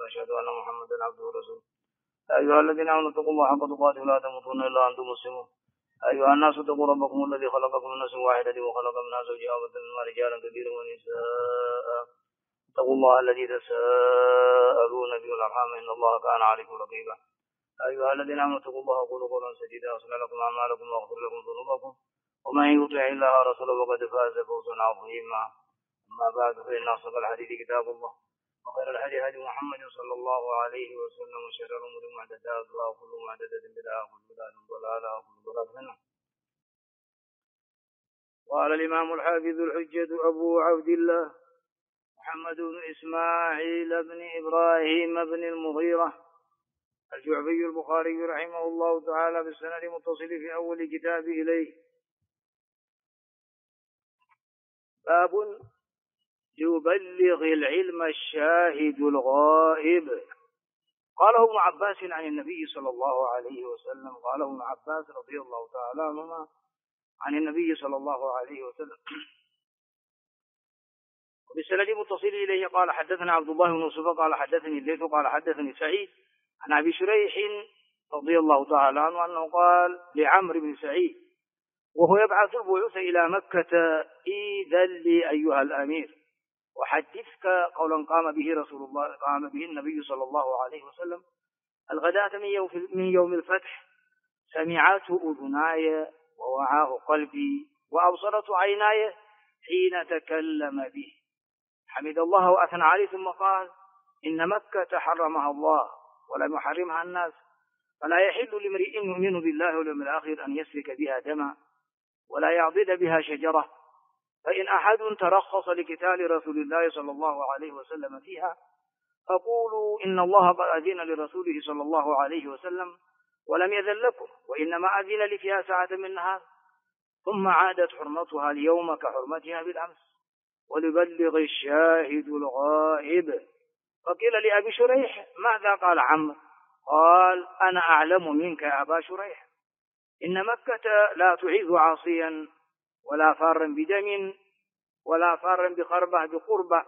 وأشهد أن محمدا عبده ورسوله. أيها الذين آمنوا اتقوا الله حق تقاته ولا تموتن إلا وأنتم مسلمون. أيها الناس اتقوا ربكم الذي خلقكم من نفس واحدة وخلق منها زوجها وبث منهما رجالا كثيرا ونساء. اتقوا الله الذي تساءلون به والأرحام إن الله كان عليكم رقيبا. أيها الذين آمنوا اتقوا الله وقولوا قولا سديدا يصلح لكم أعمالكم ويغفر لكم ذنوبكم ومن يطع الله ورسوله فقد فاز فوزا عظيما. أما بعد فإن أصدق الحديث كتاب الله وخير الهدي هدي محمد صلى الله عليه وسلم وشر الأمور محدثاتها وكل محدثة بدعة وكل بدعة ضلالة وكل ضلالة في النار. قال الإمام الحافظ الحجة أبو عبد الله محمد بن إسماعيل بن إبراهيم بن المغيرة الجعفي البخاري رحمه الله تعالى بالسند المتصل في أول كتاب إليه. باب يبلغ العلم الشاهد الغائب. قاله ابن عباس عن النبي صلى الله عليه وسلم. قاله ابن عباس رضي الله تعالى عنهما عن النبي صلى الله عليه وسلم وبالسند المتصل إليه قال حدثنا عبد الله بن يوسف قال حدثني الليث قال حدثني سعيد عن أبي شريح رضي الله تعالى عنه أنه قال لعمرو بن سعيد وهو يبعث البعوث إلى مكة: إذن لي أيها الأمير وحدثك قولا قام به النبي صلى الله عليه وسلم الغداة من يوم الفتح، سمعته أذناي ووعاه قلبي وأبصرته عيناي حين تكلم به، حمد الله وأثنى عليه ثم قال: إن مكة حرمها الله ولم يحرمها الناس، فلا يحل لامرئ يؤمن بالله واليوم الآخر أن يسفك بها دما ولا يعضد بها شجرة، فإن أحد ترخص لقتال رسول الله صلى الله عليه وسلم فيها فقولوا إن الله قد أذن لرسوله صلى الله عليه وسلم ولم يذن لكم، وإنما أذن لي فيها ساعة من نهار، ثم عادت حرمتها اليوم كحرمتها بالأمس، وليبلغ الشاهد الغائب. فقيل لأبي شريح: ماذا قال عمرو؟ قال: أنا أعلم منك يا أبا شريح، إن مكة لا تعيذ عاصيا ولا فارا بدم ولا فارا بقربة.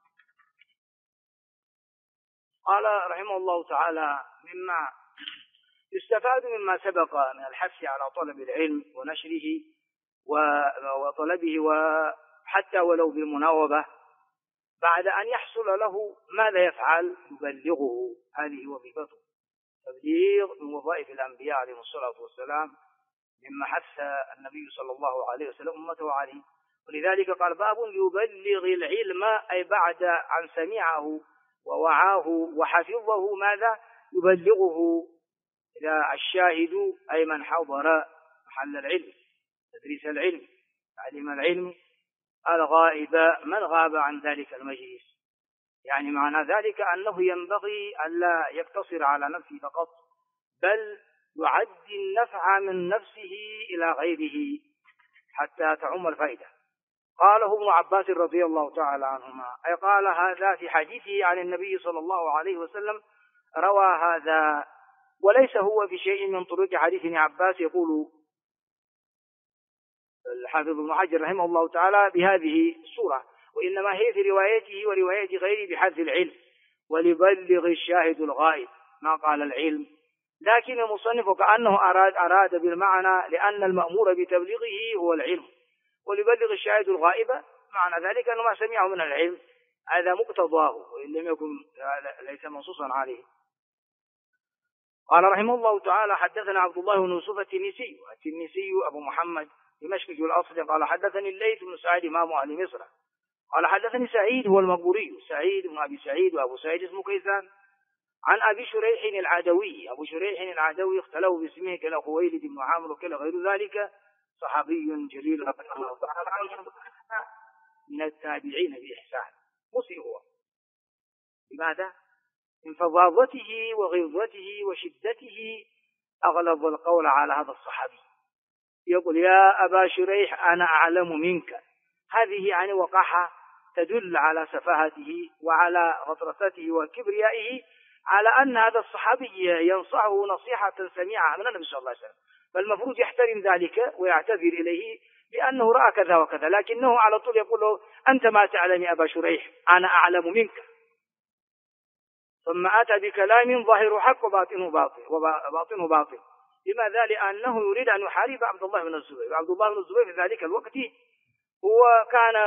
قال رحمه الله تعالى: مما يستفاد مما سبق من الحث على طلب العلم ونشره وطلبه، وحتى ولو بالمناوبة، بعد أن يحصل له ماذا يفعل؟ يبلغه. هذه وظيفته، تبليغ من وظائف الأنبياء عليهم الصلاة والسلام، مما حث النبي صلى الله عليه وسلم أمته عليه. ولذلك قال: باب يبلغ العلم، أي بعد أن سمعه ووعاه وحفظه ماذا؟ يبلغه إلى الشاهد، أي من حضر محل العلم، تدريس العلم، تعليم العلم. الغائب من غاب عن ذلك المجلس، يعني معنى ذلك أنه ينبغي ألا يقتصر على نفسه فقط، بل يعدي النفع من نفسه إلى غيره حتى تعم الفائدة. قاله ابن عباس رضي الله تعالى عنهما، أي قال هذا في حديثه عن النبي صلى الله عليه وسلم، روى هذا، وليس هو في شيء من طرق حديث ابن عباس. يقول الحافظ ابن حجر رحمه الله تعالى بهذه الصورة، وإنما هي في روايته ورواية غيره بحذف العلم، وليبلغ الشاهد الغائب، ما قال العلم. لكن المصنف كأنه أراد بالمعنى، لأن المأمور بتبليغه هو العلم، وليبلغ الشاهد الغائب معنى ذلك أنه ما سمعه من العلم، هذا مقتضاه وإن لم يكن ليس منصوصا عليه. قال رحمه الله تعالى: حدثنا عبد الله بن يوسف التنيسي أبو محمد دمشقي الأصل قال حدثني الليث بن سعيد إمام أهل مصر قال حدثني سعيد هو المقبوري، سعيد بن أبي سعيد، وأبو سعيد اسمه كيسان، عن أبي شريح العدوي. أبو شريح العدوي اختلوا باسمه كلا خويلد بن عامر وكلا غير ذلك، صحابي جليل رضي الله تعالى عنه من التابعين بإحسان. مسلم هو لماذا؟ من فظاظته وغلظته وشدته أغلظ القول على هذا الصحابي، يقول: يا أبا شريح أنا أعلم منك. هذه يعني وقاحة تدل على سفاهته وعلى غطرسته وكبريائه، على أن هذا الصحابي ينصحه نصيحة سميعة من النبي صلى الله عليه وسلم، فالمفروض يحترم ذلك ويعتذر إليه بأنه رأى كذا وكذا، لكنه على طول يقول له: أنت ما تعلم يا أبا شريح، أنا أعلم منك. ثم أتى بكلام ظاهر حق وباطنه باطل. لماذا؟ لأنه يريد أن يحارب عبد الله بن الزبير. عبد الله بن الزبير في ذلك الوقت هو كان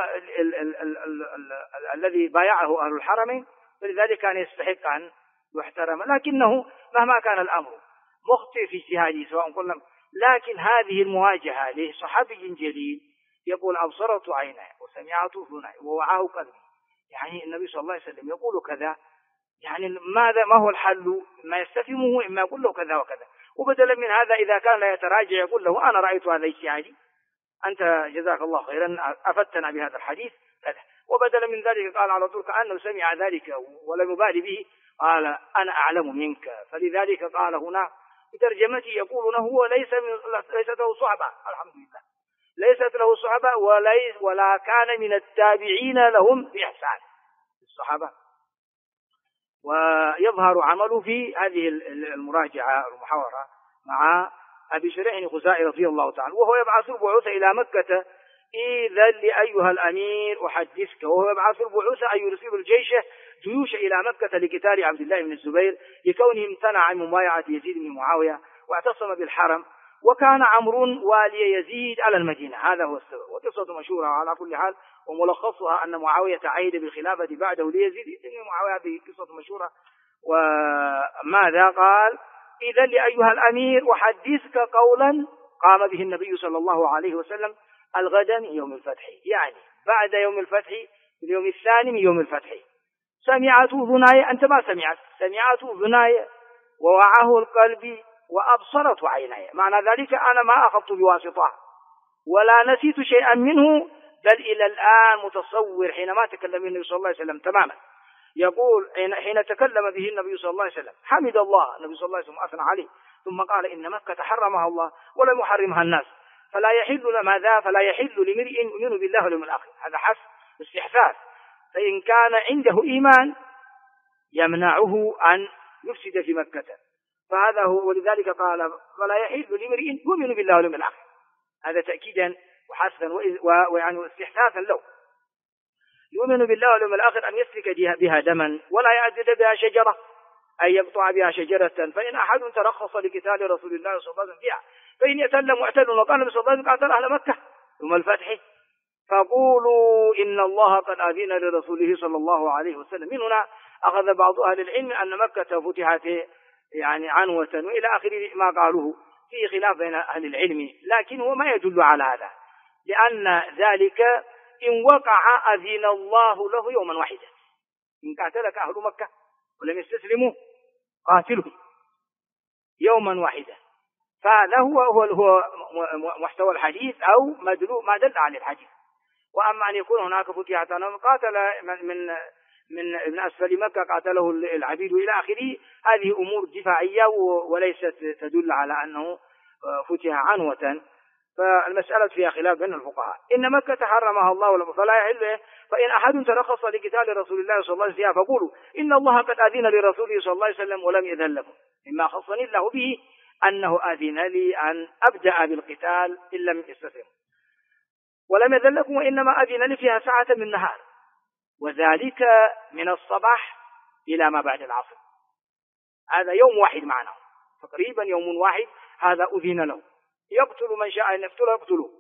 الذي بايعه أهل الحرمين، فلذلك كان يستحق أن يحترم، لكنه مهما كان الأمر مخطئ في اجتهاده سواء قلنا. لكن هذه المواجهة لصحابي جليل يقول أبصرت عيناي وسمعت أذناي ووعاه قلبي، يعني النبي صلى الله عليه وسلم يقول كذا، يعني ما هو الحل؟ ما يستفهمه إما يقول له كذا وكذا، وبدلا من هذا إذا كان لا يتراجع يقول له أنا رأيت هذا اجتهادي، أنت جزاك الله خيرا أفدتنا بهذا الحديث كذا. وبدلا من ذلك قال على طول كأنه سمع ذلك ولم يبالي به، قال أنا أعلم منك. فلذلك قال هنا بترجمته يقول هو ليست له صحبة، الحمد لله ليست له صحبة ولا كان من التابعين لهم بإحسان الصحابة. ويظهر عمله في هذه المراجعة المحاورة مع أبي شريح الخزاعي رضي الله تعالى، وهو يبعث البعوث إلى مكة إذا لأيها الأمير أحدثك، وهو يبعث البعوث أن يرسل جيوش إلى مكة لقتال عبد الله بن الزبير لكونه امتنع عن مبايعة يزيد بن معاوية واعتصم بالحرم، وكان عمرو والي يزيد على المدينة، هذا هو السبب. وقصة مشهورة على كل حال، وملخصها أن معاوية عهد بالخلافة بعده ليزيد بن معاوية، هذه قصة مشهورة. وماذا قال؟ إذا لأيها الأمير أحدثك قولا قام به النبي صلى الله عليه وسلم الغدا من يوم الفتح، يعني بعد يوم الفتح في اليوم الثاني من يوم الفتح. سمعت أذناي، أنت ما سمعت أذناي ووعاه القلب وأبصرت عيناي، معنى ذلك أنا ما أخذت بواسطة ولا نسيت شيئا منه، بل إلى الآن متصور حينما تكلم النبي صلى الله عليه وسلم تماما. يقول حين تكلم به النبي صلى الله عليه وسلم حمد الله النبي صلى الله عليه وسلم أثنى عليه، ثم قال إن مكة حرمها الله ولم يحرمها الناس، فلا يحل لامرئ يؤمن بالله واليوم الآخر. هذا حسب استحثاث، فإن كان عنده إيمان يمنعه أن يفسد في مكة، فهذا هو. ولذلك قال فلا يحل لامرئ يؤمن بالله واليوم الآخر، هذا تأكيدا وحثا ويعني استحثاثا له، يؤمن بالله واليوم الآخر أن يسفك بها دما ولا يعدد بها شجرة، أن يقطع بها شجرة. فإن أحد ترخص لقتال رسول الله صلى الله عليه وسلم فيها فإن يتل معتل، وقال النبي صلى الله عليه وسلم قاتل أهل مكة يوم الفتح، فقولوا إن الله قد أذن لرسوله صلى الله عليه وسلم. من هنا أخذ بعض أهل العلم أن مكة فتحت يعني عنوة وإلى آخر ما قالوه، في خلاف بين أهل العلم، لكن هو ما يدل على هذا، لأن ذلك إن وقع أذن الله له يوما واحدا. إن قاتلك أهل مكة ولم يستسلموا قاتلهم يوما واحدا، فهذا هو محتوى الحديث أو ما دل على الحديث. وأما أن يكون هناك فتحت قاتل من أسفل مكة قاتله العبيد إلى آخره، هذه أمور دفاعية وليست تدل على أنه فتح عنوة، فالمسألة فيها خلاف بين الفقهاء. إن مكة حرمها الله فلا يحل، فإن أحد ترخص لقتال رسول الله صلى الله عليه وسلم فقولوا إن الله قد أذن لرسوله صلى الله عليه وسلم ولم يأذن لكم، مما خصني الله به أنه أذن لي أن أبدأ بالقتال إن لم يستسلم، ولم يأذن لكم وإنما أذن لي فيها ساعة من نهار، وذلك من الصباح إلى ما بعد العصر، هذا يوم واحد معنا تقريبا يوم واحد، هذا أذن له، يقتل من شاء أن يقتله.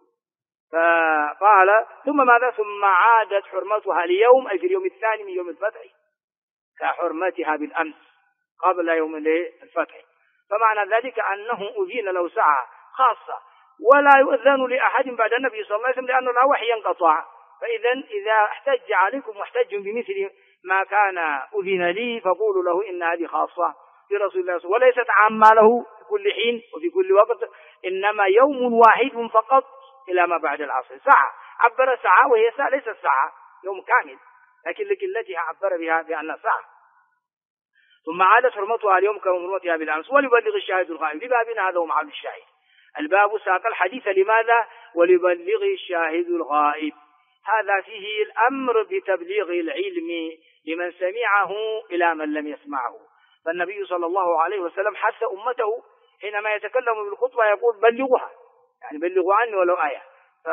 فقال ثم ماذا؟ ثم عادت حرمتها اليوم، أي في اليوم الثاني من يوم الفتح، كحرمتها بالأمس قبل يوم الفتح. فمعنى ذلك أنه أذن له ساعة خاصة، ولا يؤذن لأحد بعد النبي صلى الله عليه وسلم لأنه لا وحي ينقطع. إذا احتج عليكم محتج بمثل ما كان أذن لي فقولوا له إن هذه خاصة برسول الله وليست عامة له في كل حين وفي كل وقت، إنما يوم واحد فقط إلى ما بعد العصر، ساعة عبر ساعة، وهي ساعة ليست ساعة يوم كامل، لكن لقلتها عبر بها بأنها ساعة. ثم عادت حرمتها اليوم كحرمتها بالأمس وليبلغ الشاهد الغائب. لبابنا هذا هو محل الشاهد، الباب ساق الحديث لماذا؟ وليبلغ الشاهد الغائب، هذا فيه الأمر بتبليغ العلم لمن سمعه إلى من لم يسمعه. فالنبي صلى الله عليه وسلم حث أمته حينما يتكلم بالخطبة يقول بلغوها، يعني بلغوا عني ولو آية.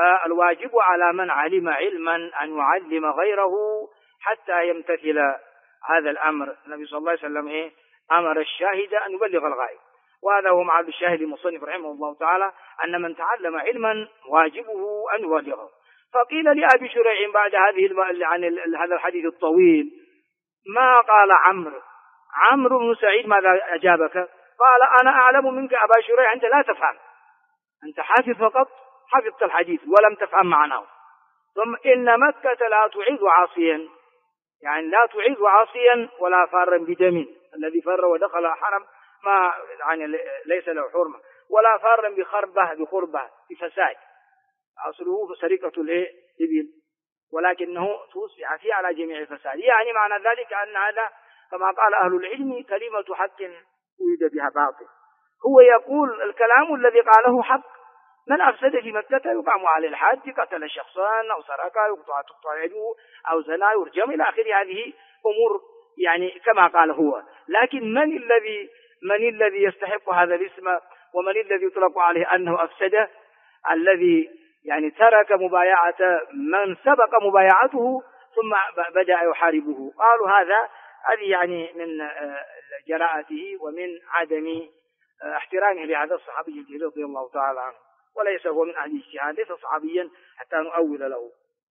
فالواجب على من علم علما أن يعلم غيره حتى يمتثل هذا الأمر النبي صلى الله عليه وسلم أمر الشاهد أن يبلغ الغائب. وهذا هو محل الشاهد المصنف رحمه الله تعالى، أن من تعلم علما واجبه أن يبلغه. فقيل لأبي شريح بعد عن هذا الحديث الطويل: ما قال عمرو بن سعيد ماذا أجابك؟ قال: أنا أعلم منك أبا شريح، أنت لا تفهم، أنت حافظ فقط، حفظت الحديث ولم تفهم معناه. ثم إن مكة لا تعيذ عاصيا، يعني لا تعيذ عاصيا ولا فارا بدم، الذي فر ودخل حرم ما يعني ليس له حرمة، ولا فارا بخربة بفساد، أصله سرقة الإبل، ولكنه توسع فيه على جميع الفساد. يعني معنى ذلك أن هذا كما قال أهل العلم كلمة حق أريد بها باطل. هو يقول الكلام الذي قاله حق، من أفسد في مكة يقام عليه الحد، قتل شخصا أو سرق تقطع يده أو زنا يرجم إلى آخر هذه أمور يعني كما قال هو. لكن من الذي يستحق هذا الاسم، ومن الذي يطلق عليه أنه أفسده؟ الذي يعني ترك مبايعة من سبق مبايعته ثم بدأ يحاربه. قالوا هذه يعني من جراءته ومن عدم احترامه لهذا الصحابي الجليل رضي الله تعالى عنه، وليس هو من أهل الاجتهاد، ليس صحابيا حتى نؤول له.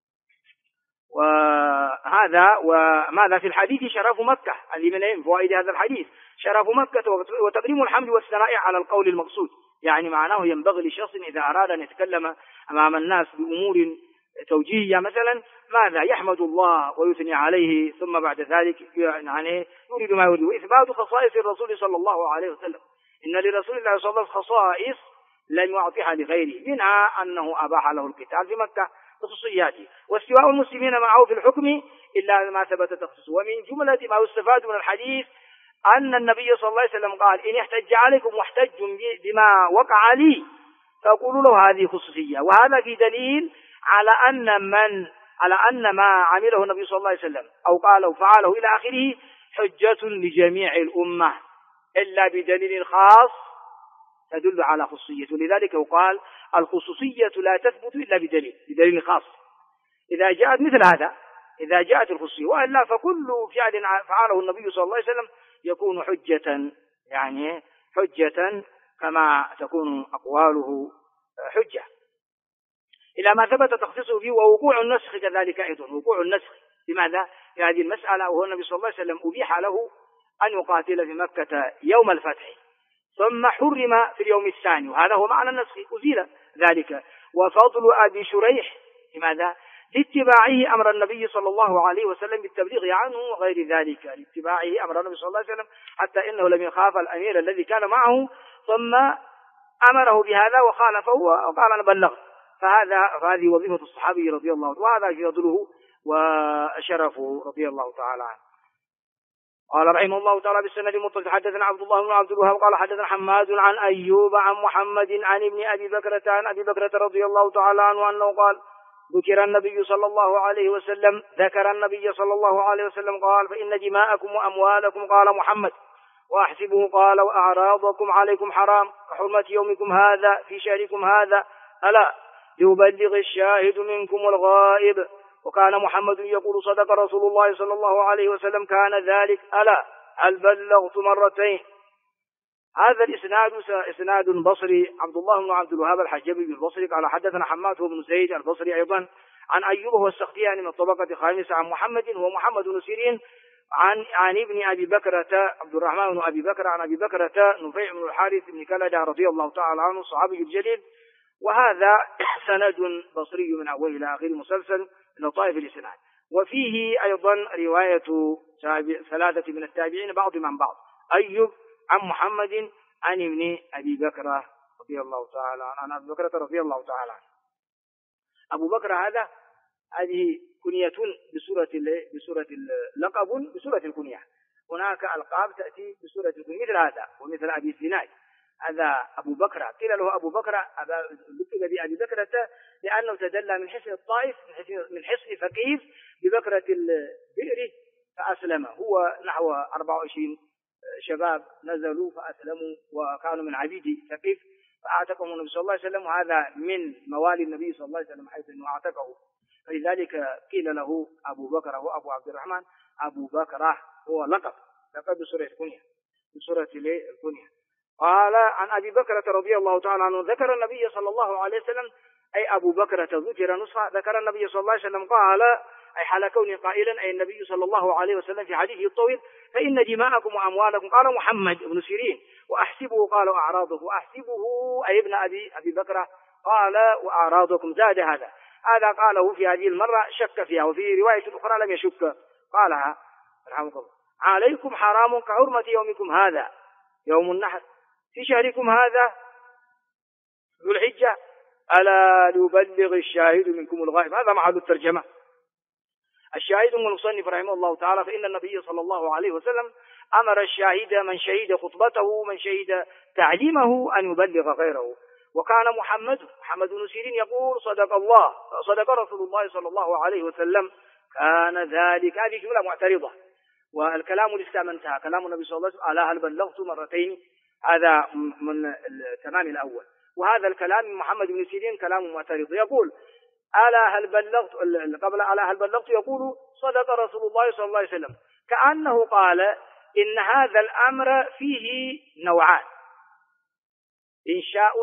وهذا وماذا في الحديث شرف مكة، من فوائد هذا الحديث شرف مكة وتقديم الحمد والثناء على القول المقصود. يعني معناه ينبغي لشخص إذا أراد أن يتكلم أمام الناس بأمور توجيهية مثلا ماذا يحمد الله ويثني عليه، ثم بعد ذلك يعني يريد ما يريد. وإثبات خصائص الرسول صلى الله عليه وسلم، إن لرسول الله صلى الله عليه وسلم خصائص لم يعطيها لغيره، منها أنه أباح له القتال في مكة خصوصياته، واستواء المسلمين معه في الحكم إلا ما ثبت تخصيصه. ومن جملة ما يستفاد من الحديث أن النبي صلى الله عليه وسلم قال: إن احتج عليكم واحتج بما وقع لي فقولوا له هذه خصوصية. وهذا في دليل على أن ما عمله النبي صلى الله عليه وسلم أو قاله فعله إلى آخره حجة لجميع الأمة إلا بدليل خاص تدل على خصوصية. ولذلك يقال الخصوصية لا تثبت إلا بدليل خاص. إذا جاءت مثل هذا، إذا جاءت الخصوصية، وإلا فكل فعل فعله النبي صلى الله عليه وسلم يكون حجة، يعني حجة كما تكون أقواله حجة إلى ما ثبت تخصيصه فيه. ووقوع النسخ كذلك أيضا، وقوع النسخ لماذا؟ في هذه المسألة، وهو النبي صلى الله عليه وسلم أبيح له أن يقاتل في مكة يوم الفتح، ثم حرم في اليوم الثاني، وهذا هو معنى النسخ، أزيل ذلك. وفضل أبي شريح لماذا؟ لاتباعه أمر النبي صلى الله عليه وسلم بالتبليغ عنه وغير ذلك، لاتباعه أمر النبي صلى الله عليه وسلم حتى إنه لم يخاف الأمير الذي كان معه ثم أمره بهذا وخالفه وقال أنا بلغت. فهذه وظيفة الصحابي رضي الله عنه، وهذا فضله وشرفه رضي الله تعالى عنه. قال رحمه الله تعالى بالسند المتصل: حدثنا عبد الله بن عبد الوهاب قال حدثنا حماد عن أيوب عن محمد عن ابن أبي بكرة عن أبي بكرة رضي الله تعالى عنه أنه قال: ذكر النبي صلى الله عليه وسلم قال: فإن دماءكم وأموالكم، قال محمد، وأحسبه قال: وأعراضكم عليكم حرام كحرمة يومكم هذا في شهركم هذا، ألا ليبلغ الشاهد منكم الغائب. وكان محمد يقول: صدق رسول الله صلى الله عليه وسلم كان ذلك، ألا هل بلغت مرتين. هذا الإسناد إسناد بصري. عبد الله بن عبد الوهاب الحجبي البصري قال حدثنا حماد بن زيد البصري أيضا عن أيوب والسختياني من الطبقة الخامسة عن محمد هو محمد بن سيرين عن ابن أبي بكرة عبد الرحمن بن أبي بكر عن أبي بكرة نفيع بن الحارث بن كلدة رضي الله تعالى عنه الصحابي الجليل. وهذا سند بصري من أول إلى آخر مسلسل من طائف الإسناد. وفيه أيضا رواية ثلاثة من التابعين بعضهم عن بعض: أيوب عن محمد عن ابن أبي بكر رضي الله تعالى عن أبي بكرة رضي الله تعالى عنه. أبو بكر هذه كنية بسورة لقب بسورة الكنية. هناك ألقاب تأتي بسورة الكنية مثل هذا ومثل أبي الزناد، هذا أبو بكر قيل له أبو بكر لقب بأبي بكرة لأنه تدلى من حصن الطائف من حصن ثقيف ببكرة البئر فأسلم. هو نحو 24 شباب نزلوا فأسلموا وكانوا من عبيد ثقيف فأعتقهم النبي صلى الله عليه وسلم، وهذا من موالي النبي صلى الله عليه وسلم حيث أنه أعتقه، فلذلك قيل له أبو بكر وأبو عبد الرحمن أبو بكرة هو لقب بسورة الكنية، بسورة الكنية. قال عن أبي بكرة رضي الله تعالى عنه ذكر النبي صلى الله عليه وسلم، أي أبو بكرة ذكر نصها، ذكر النبي صلى الله عليه وسلم قال، أي حال كونه قائلا، أي النبي صلى الله عليه وسلم في حديثه الطويل: فإن دماءكم وأموالكم، قال محمد بن سيرين، وأحسبه، قالوا أعراضه، وأحسبه أي ابن أبي بكرة، قال وأعراضكم، زاد هذا قاله في هذه المرة شك فيها، وفي رواية أخرى لم يشك، قالها رحمه الله: عليكم حرام كحرمة يومكم هذا يوم النحر في شهركم هذا ذو الحجة، ألا ليبلغ الشاهد منكم الغائب. هذا محل الترجمة. الشاهد من المصنف رحمه الله تعالى: فإن النبي صلى الله عليه وسلم أمر الشاهد من شهد خطبته، من شهد تعليمه، أن يبلغ غيره. وكان محمد بن سيرين يقول: صدق رسول الله صلى الله عليه وسلم، كان ذلك. هذه جملة معترضة، والكلام لسه انتهى. كلام النبي صلى الله عليه وسلم: ألا هل بلغت مرتين، هذا من التمام الأول. وهذا الكلام من محمد بن سيرين كلام معترض، يقول: ألا هل بلغت، قبل ألا هل بلغت يقول: صدق رسول الله صلى الله عليه وسلم، كأنه قال إن هذا الأمر فيه نوعان: إنشاء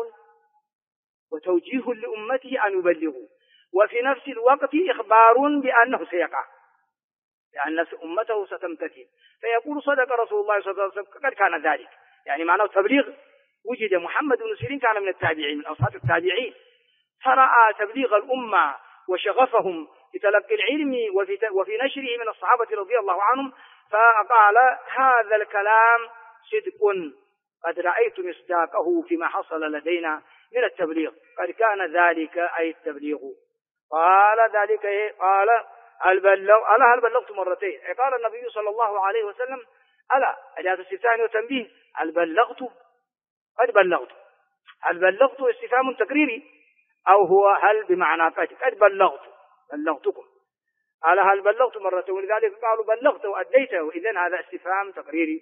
وتوجيه لأمته أن يبلغوا، وفي نفس الوقت إخبار بأنه سيقع، لأن أمته ستمتثل. فيقول: صدق رسول الله صلى الله عليه وسلم، قد كان ذلك، يعني معناه تبليغ وجد. محمد بن سيرين كان من التابعين، من أصحاب التابعين، فرأى تبليغ الأمة وشغفهم في تلقي العلم وفي نشره من الصحابة رضي الله عنهم، فقال: هذا الكلام صدق، قد رأيت مصداقه فيما حصل لدينا من التبليغ، قد كان ذلك أي التبليغ. قال ذلك إيه؟ قال: ألا هل بلغت مرتين، قال النبي صلى الله عليه وسلم: ألا، أداة استفهام وتنبيه، هل بلغت، قد بلغت. هل بلغت استفهام تقريري، أو هو هل بمعنى قد بلغتكم. ألا هل بلغت مرتين، ولذلك قالوا بلغت وأديته، وإذن هذا استفهام تقريري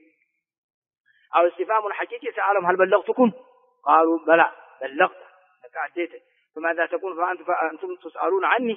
أو استفهام حقيقي. سألهم: هل بلغتكم؟ قالوا: بلى بلغت لك أديته. فماذا تقول فأنتم تسألون عني،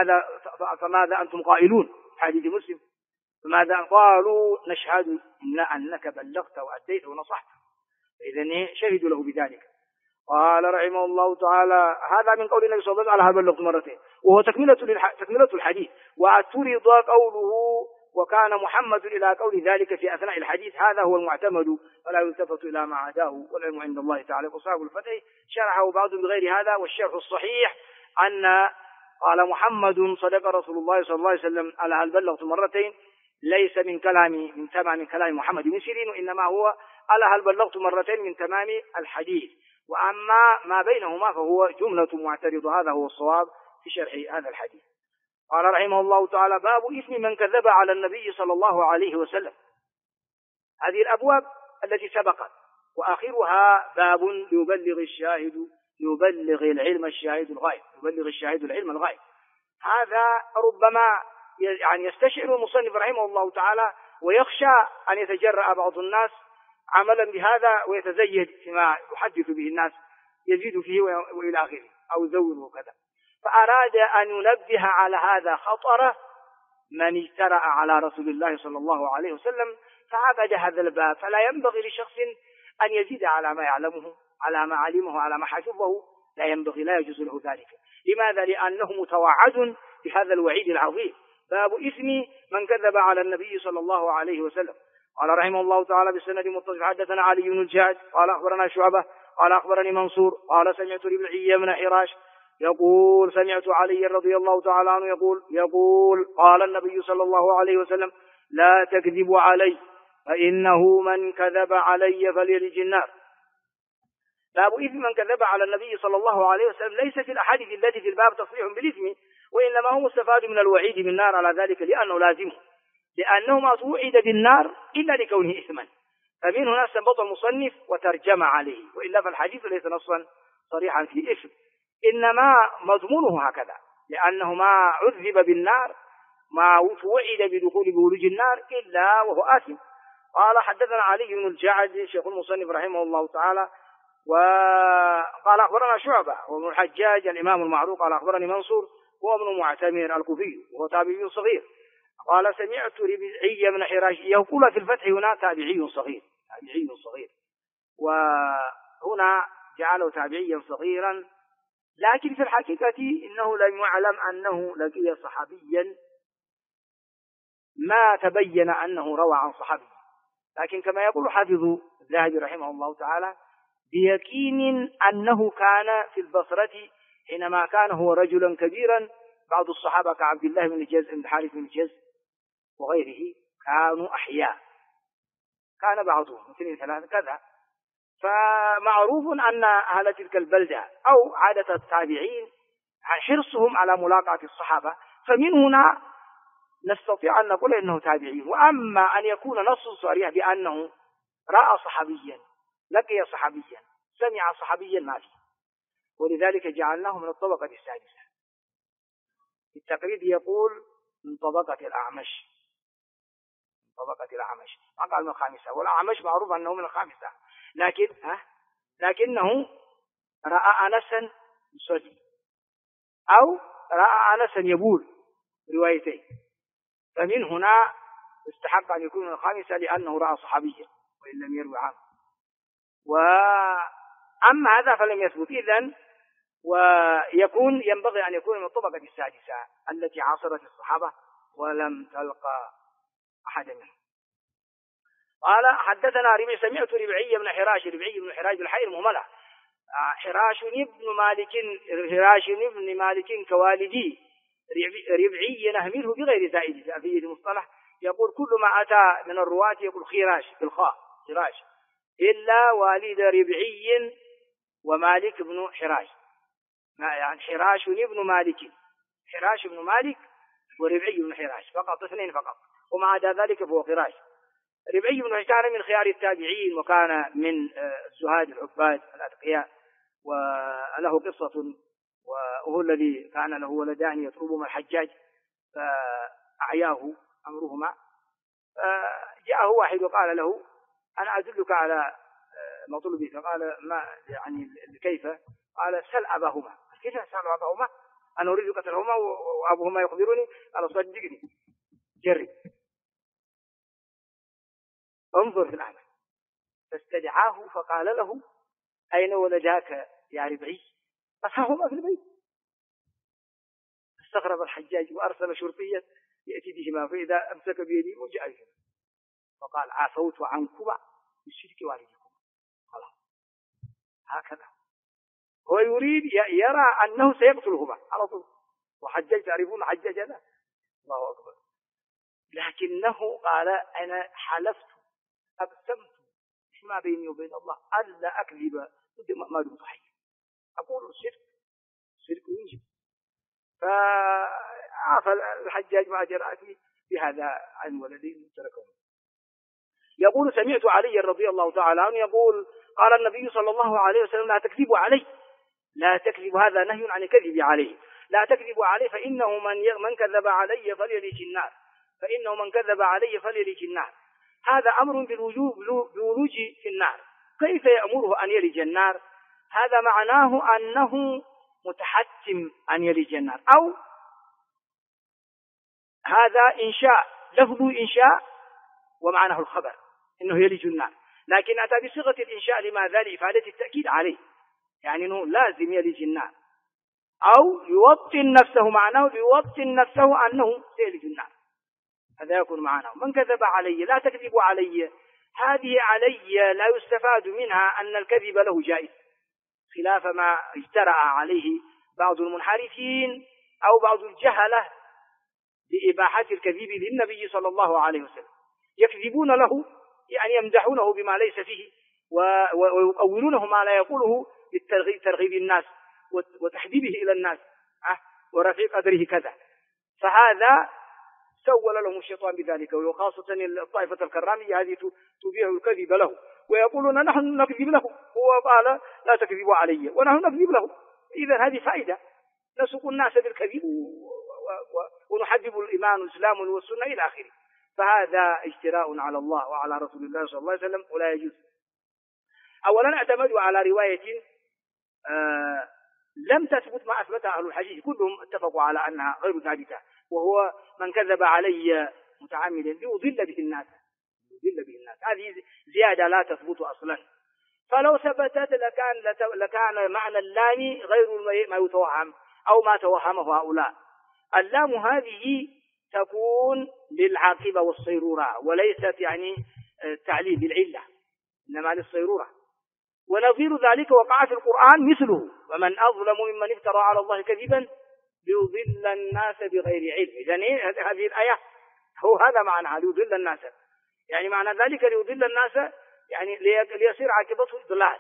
فماذا أنتم قائلون؟ حديث مسلم. فماذا قالوا؟ نشهد أنك بلغت وأديت ونصحت. إذن شهدوا له بذلك. قال رحمه الله تعالى: هذا من قول النبي صلى الله عليه وسلم: هل بلغت مرتين، وهو تكملة الحديث. واعترض قوله: وكان محمد، إلى قول ذلك في أثناء الحديث. هذا هو المعتمد، ولا يلتفت إلى ما عداه، والعلم عند الله تعالى. وصاحب الفتح شرحه بعض بغير هذا، والشرح الصحيح أن قال محمد صدق رسول الله صلى الله عليه وسلم ألا هل بلغت مرتين، ليس من تمام كلام محمد بن سيرين، وإنما هو ألا هل بلغت مرتين من تمام الحديث، وأما ما بينهما فهو جملة معترضة. هذا هو الصواب في شرح هذا الحديث. قال رحمه الله تعالى: باب إثم من كذب على النبي صلى الله عليه وسلم. هذه الأبواب التي سبقت، وآخرها باب يبلغ العلم الشاهد الغائب، يبلغ الشاهد العلم الغائب. هذا ربما يعني يستشعر المصنف رحمه الله تعالى، ويخشى أن يتجرأ بعض الناس عملا بهذا ويتزيد فيما يحدث به الناس، يزيد فيه وإلى آخره، أو يزود وكذا. فأراد أن ينبه على هذا خطر من اجترأ على رسول الله صلى الله عليه وسلم، فعقد هذا الباب. فلا ينبغي لشخص أن يزيد على ما يعلمه، على ما علمه، على ما حفظه، لا ينبغي، لا يجوز له ذلك. لماذا؟ لأنه متوعد بهذا الوعيد العظيم. باب إثم من كذب على النبي صلى الله عليه وسلم. قال رحمه الله تعالى: بالسند متصل حدثنا علي بن الجعد قال أخبرنا شعبة قال أخبرني منصور قال سمعت ربيعي بن حراش يقول: سمعت علي رضي الله تعالى عنه يقول: قال النبي صلى الله عليه وسلم: لا تكذبوا علي، فإنه من كذب علي فليلج النار. باب إثم من كذب على النبي صلى الله عليه وسلم. ليس في الأحاديث التي في الباب تصريح بالإثم، وإنما هو مستفاد من الوعيد بالنار على ذلك، لأنه لازمه، لأنه ما توعد بالنار إلا لكونه إثما. فمن هنا استنبط المصنف وترجم عليه، وإلا فالحديث ليس نصا صريحا في إثم، إنما مضمونه هكذا، لأنه ما عذب بالنار، ما توعد بدخول بولوج النار إلا وهو آثم. قال حدثنا علي بن الجعد شيخ المصنف رحمه الله تعالى، وقال أخبرنا شعبة وابن الحجاج الإمام المعروف، قال أخبرني منصور هو ابن معتمر الكوفي وهو تابعي صغير، قال سمعت ربيعي بن حراش يقول في الفتح هنا تابعي صغير، تابعي صغير، وهنا جعله تابعيا صغيرا، لكن في الحقيقة إنه لم يعلم أنه لقي صحابيا، ما تبين أنه روى عن صحابي، لكن كما يقول حافظ الذهبي رحمه الله تعالى بيقين أنه كان في البصرة حينما كان هو رجلا كبيرا، بعض الصحابة كعبد الله بن الجزء بن حارث بن الجزء وغيره كانوا أحياء، كان بعضهم اثنين ثلاثة كذا. فمعروف أن أهل تلك البلدة أو عادة التابعين حرصهم على ملاقاة الصحابة، فمن هنا نستطيع أن نقول إنه تابعين. وأما أن يكون نص صريح بأنه رأى صحابيا، لقي صحابيا، سمع صحابيا، ما فيه، ولذلك جعلناه من الطبقة السادسة. في التقريب يقول من طبقة الأعمش، من طبقة الأعمش، ما قال من الخامسة، والأعمش معروف أنه من الخامسة، لكنه رأى أنسا يصلي أو رأى أنسا يبول، روايتين، فمن هنا استحق أن يكون من الخامسة لأنه رأى صحابيا وإن لم يروي عنه. وأما هذا فلم يثبت إذن، ويكون ينبغي أن يكون من الطبقة السادسة التي عاصرت الصحابة ولم تلقى أحدا منهم. قال حدثنا ربيع سمعت ربيعي بن حراش، ربيعي بن حراش بالحي المهملة، حراش بن مالك كوالدي، ربعي نهمله بغير زائد. في ألفية المصطلح يقول كل ما أتى من الرواة يقول خراش بالخاء، خراش، إلا والد ربعي ومالك بن حراش، يعني حراش بن مالك، حراش بن مالك وربعي بن حراش، فقط اثنين فقط، وما عدا ذلك فهو خراش. ربعي بن حراش كان من خيار التابعين، وكان من الزهاد العباد الأتقياء، وله قصة، وهو الذي كان له ولدان يطلبهما الحجاج فأعياه أمرهما، فجاءه واحد وقال له أنا أدلك على مطلوبي، فقال ما يعني كيف؟ قال سل أباهما. كيف سأل أباهما؟ أنا أريد قتلهما وأبوهما يخبرني. قال صدقني جرب، انظر في العمل. فاستدعاه فقال له أين ولداك يا ربعي؟ قتلهما في البيت. استغرب الحجاج وأرسل شرطيا يأتي بهما، فإذا أمسك بيدي وجاء بهما، فقال عفوت عنكما بشرك والدكما. خلاص هكذا هو يريد يرى أنه سيقتلهما على طول، وحجاج تعرفون حجاج هذا الله أكبر، لكنه قال أنا حلفت أقسمت فيما بيني وبين الله ألا أكذب ما دمت حيا، أقول الشرك ينجب. فعفى الحجاج مع جراءته بهذا عن ولدين تركهم. يقول سمعت علي رضي الله تعالى عنه يقول قال النبي صلى الله عليه وسلم لا تكذبوا علي، لا تكذب، هذا نهي عن الكذب عليه، لا تكذبوا عليه فإنه من كذب علي فليلج النار، فإنه من كذب علي فليلج النار. هذا أمر بالولوج في النار. كيف يأمره أن يلج النار؟ هذا معناه أنه متحتم أن يلج النار، أو هذا إنشاء، لفظ إنشاء ومعناه الخبر إنه يلج النار، لكن أتى بصيغة الإنشاء لماذا؟ لإفادة التأكيد عليه، يعني إنه لازم يلج النار، أو يوطن نفسه، معناه يوطن نفسه أنه سيلج النار، هذا يكون معناه. من كذب علي لا تكذبوا علي، هذه علي لا يستفاد منها أن الكذب له جائز، خلاف ما اجترأ عليه بعض المنحرفين أو بعض الجهلة بإباحة الكذب للنبي صلى الله عليه وسلم، يكذبون له يعني يمدحونه بما ليس فيه ويؤولونه ما لا يقوله لترغيب الناس وتحبيبه إلى الناس ورفع قدره كذا، فهذا سول لهم الشيطان بذلك، وخاصة الطائفة الكرامية هذه تبيع الكذب له ويقولون نحن نكذب له، هو قال لا تكذبوا علي ونحن نكذب له. إذن هذه فائدة، نسوق الناس بالكذب ونحبب الإيمان والإسلام والسنة إلى آخره، فهذا اجتراء على الله وعلى رسول الله صلى الله عليه وسلم ولا يجوز. أولا اعتمدوا على رواية لم تثبت ما أثبتها أهل الحديث، كلهم اتفقوا على أنها غير ثابتة، وهو من كذب علي متعمدا ليضل به الناس، هذه زيادة لا تثبت أصلا. فلو ثبتت لكان معنى اللام غير ما يتوهم أو ما توهمه هؤلاء. اللام هذه تكون للعاقبة والصيرورة، وليست يعني تعليل بالعلة، إنما للصيرورة. ونظير ذلك وقع في القرآن مثله: ومن أظلم ممن افترى على الله كذبا ليضل الناس بغير علم. إذن هذه الآية هو هذا معناها، ليضل الناس، يعني معنى ذلك ليضل الناس يعني ليصير عاقبته ضلال،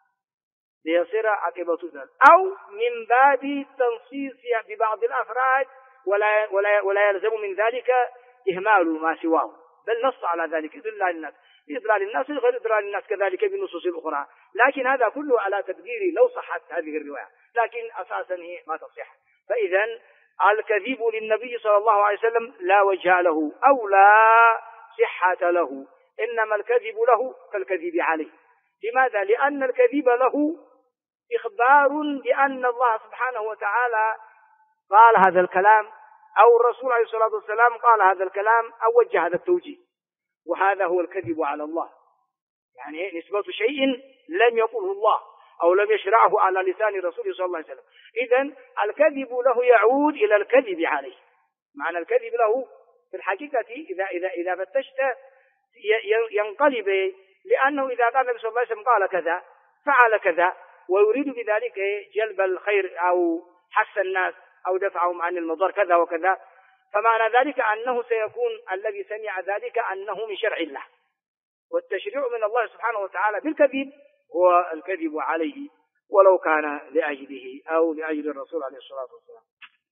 أو من باب تنصيص ببعض الأفراد ولا يلزم من ذلك إهمال ما سواه، بل نص على ذلك: إضلال الناس غير إضلال الناس كذلك بالنصوص الأخرى. لكن هذا كله على تقدير لو صحت هذه الرواية، لكن أساسا هي ما تصح. فإذا الكذب للنبي صلى الله عليه وسلم لا وجه له أو لا صحة له، إنما الكذب له كالكذب عليه. لماذا؟ لأن الكذب له إخبار بأن الله سبحانه وتعالى قال هذا الكلام، أو الرسول عليه الصلاة والسلام قال هذا الكلام أو وجه هذا التوجيه، وهذا هو الكذب على الله، يعني نسبة شيء لم يقله الله أو لم يشرعه على لسان الرسول صلى الله عليه وسلم. إذن الكذب له يعود إلى الكذب عليه. معنى الكذب له في الحقيقة إذا فتشت ينقلب، لأنه إذا قال النبي صلى الله عليه وسلم قال كذا فعل كذا ويريد بذلك جلب الخير أو حث الناس أو دفعهم عن المضار كذا وكذا، فمعنى ذلك أنه سيكون الذي سمع ذلك أنه من شرع الله، والتشريع من الله سبحانه وتعالى بالكذب هو الكذب عليه، ولو كان لأجله أو لأجل الرسول عليه الصلاة والسلام.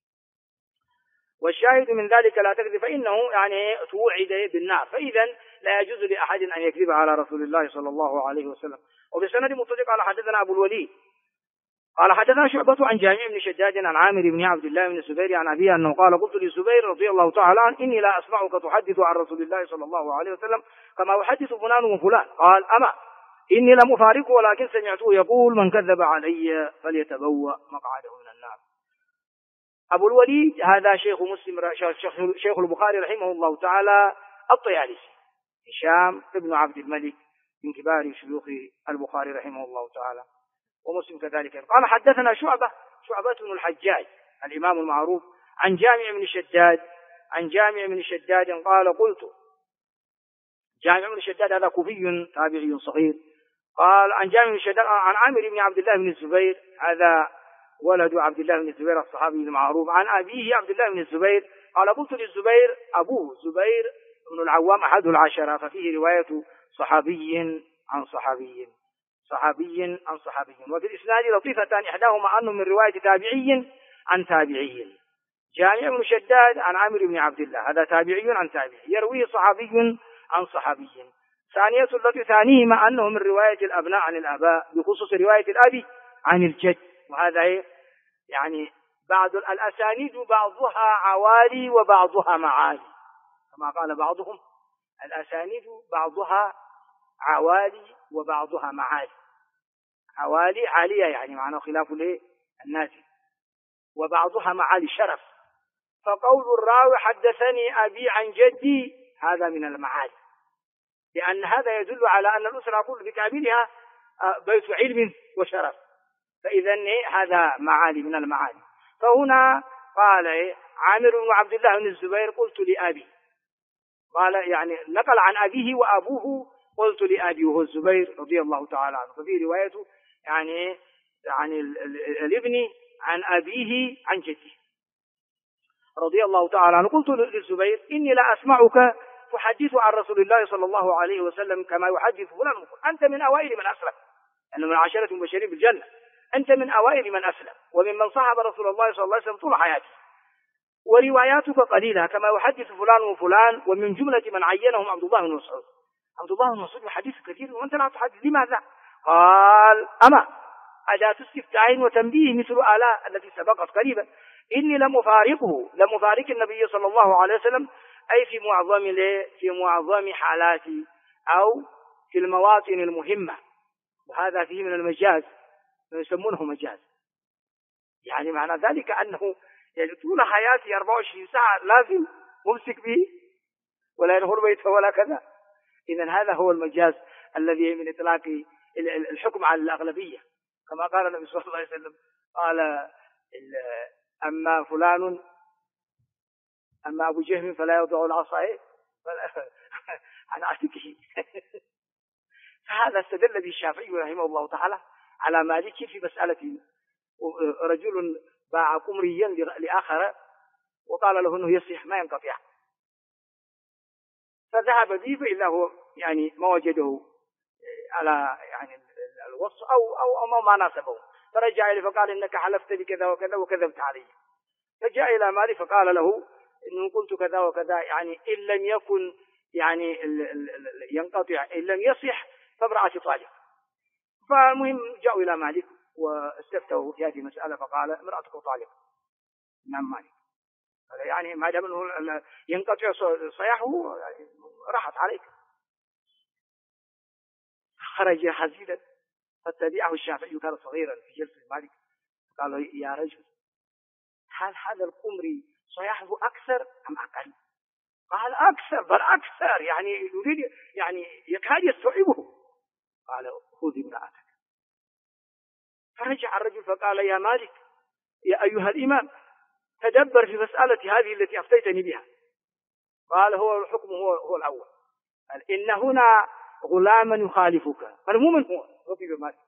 والشاهد من ذلك لا تكذب، فإنه يعني توعد بالنار، فإذا لا يجوز لأحد أن يكذب على رسول الله صلى الله عليه وسلم. وبسند متصل قال حدثنا أبو الوليد قال حدثنا شعبة عن جامع بن شداد عن عامر بن عبد الله بن الزبير عن أبيه أنه قال: قلت للزبير رضي الله تعالى عنه: إني لا أسمعك تحدث عن رسول الله صلى الله عليه وسلم كما أحدث فلان وفلان. قال: أما إني لم أفارقه، ولكن سمعته يقول: من كذب علي فليتبوأ مقعده من النار. أبو الوليد هذا شيخ مسلم شيخ البخاري رحمه الله تعالى الطيالسي، هشام ابن عبد الملك من كبار شيوخ البخاري رحمه الله تعالى، ومسلم كذلك. قال: حدثنا شعبة بن الحجاج الإمام المعروف عن جامع بن شداد قال: قلت. جامع بن شداد هذا كوفي تابعي صغير. قال عن جامع بن شداد عن عامر بن عبد الله بن الزبير، هذا ولد عبد الله بن الزبير الصحابي المعروف، عن أبيه عبد الله بن الزبير قال: قلت للزبير، أبوه زبير بن العوام أحد العشرة، ففيه رواية صحابي عن صحابي، وفي الإسناد لطيفتان، إحداهما أنه من رواية تابعي عن تابعي. جامع بن شداد عن عامر بن عبد الله، هذا تابعي عن تابعي يرويه صحابي عن صحابي. ثانيهما أنه من رواية الأبناء عن الآباء، بخصوص رواية الأب عن الجد، وهذا يعني بعض الأسانيد بعضها عوالي وبعضها معالي، كما قال بعضهم: الأسانيد بعضها عوالي وبعضها معالي. عوالي عالية يعني معناه خلاف النازل، وبعضها معالي شرف. فقول الراوي حدثني أبي عن جدي هذا من المعالي، لأن هذا يدل على أن الأسرة كل بكاملها بيت علم وشرف، فإذا هذا معالي من المعالي. فهنا قال عامر بن عبد الله بن الزبير: قلت لأبي، قال يعني نقل عن أبيه وأبوه قلت لأبي، وهو الزبير رضي الله تعالى عنه. ففي روايته يعني عن الابن عن أبيه عن جده رضي الله تعالى عنه. قلت للزبير: إني لا أسمعك تحدث عن رسول الله صلى الله عليه وسلم كما يحدث فلان وفلان. أنت من أوائل من أسلم، أنه من عشرة مبشرين بالجنة، أنت من أوائل من أسلم، وممن صحب رسول الله صلى الله عليه وسلم طول حياته، ورواياتك قليلة كما يحدث فلان وفلان، ومن جملة من عينهم عبد الله بن مسعود. عبد الله بن مسعود حديث كثير وأنت لا تحدث، لماذا؟ قال: أما أداة استفتاح وتنبيه مثل آلاء التي سبقت قريبا. إني لم أفارق النبي صلى الله عليه وسلم، أي في معظم حالاتي أو في المواطن المهمة، وهذا فيه من المجاز، يسمونه مجاز، يعني معنى ذلك أنه يعني طول حياتي 24 ساعة لازم ممسك به ولا يدخل بيته ولا كذا. إذن هذا هو المجاز الذي من إطلاق الحكم على الأغلبية، كما قال النبي صلى الله عليه وسلم قال أما فلان أما أبو جهم فلا يوضع العصا عن عاتقه. فهذا استدل به الشافعي رحمه الله تعالى على مالك في مسألة رجل باع قمريا لآخر وقال له أنه يصيح ما ينقطع، فذهب به فإذا هو يعني ما وجده على يعني الوصف أو ما ناسبه، فرجع إليه فقال إنك حلفت بكذا وكذا وكذبت علي. فجاء إلى مالك فقال له إنه قلت كذا وكذا، يعني إن لم يكن يعني ينقطع إن لم يصح فامرأتي طالق. فالمهم جاءوا إلى مالك واستفتوا في هذه المسألة فقال امرأتك طالق. نعم مالك، يعني ما دام انه ينقطع صياحه راحت عليك. خرج حزينا فتبعه الشافعي كان صغيرا في جلسة مالك قال له يا رجل هل هذا القمري صياحه أكثر أم أقل؟ قال أكثر، بل أكثر، يعني يريد يعني يكاد يستوعبه. قال خذ امرأتك. فرجع الرجل فقال يا مالك يا أيها الإمام تدبر في مسألة هذه التي أفتيتني بها. قال هو الحكم هو الأول، قال إن هنا غلاما يخالفك. قال مو من هو ربي مالك،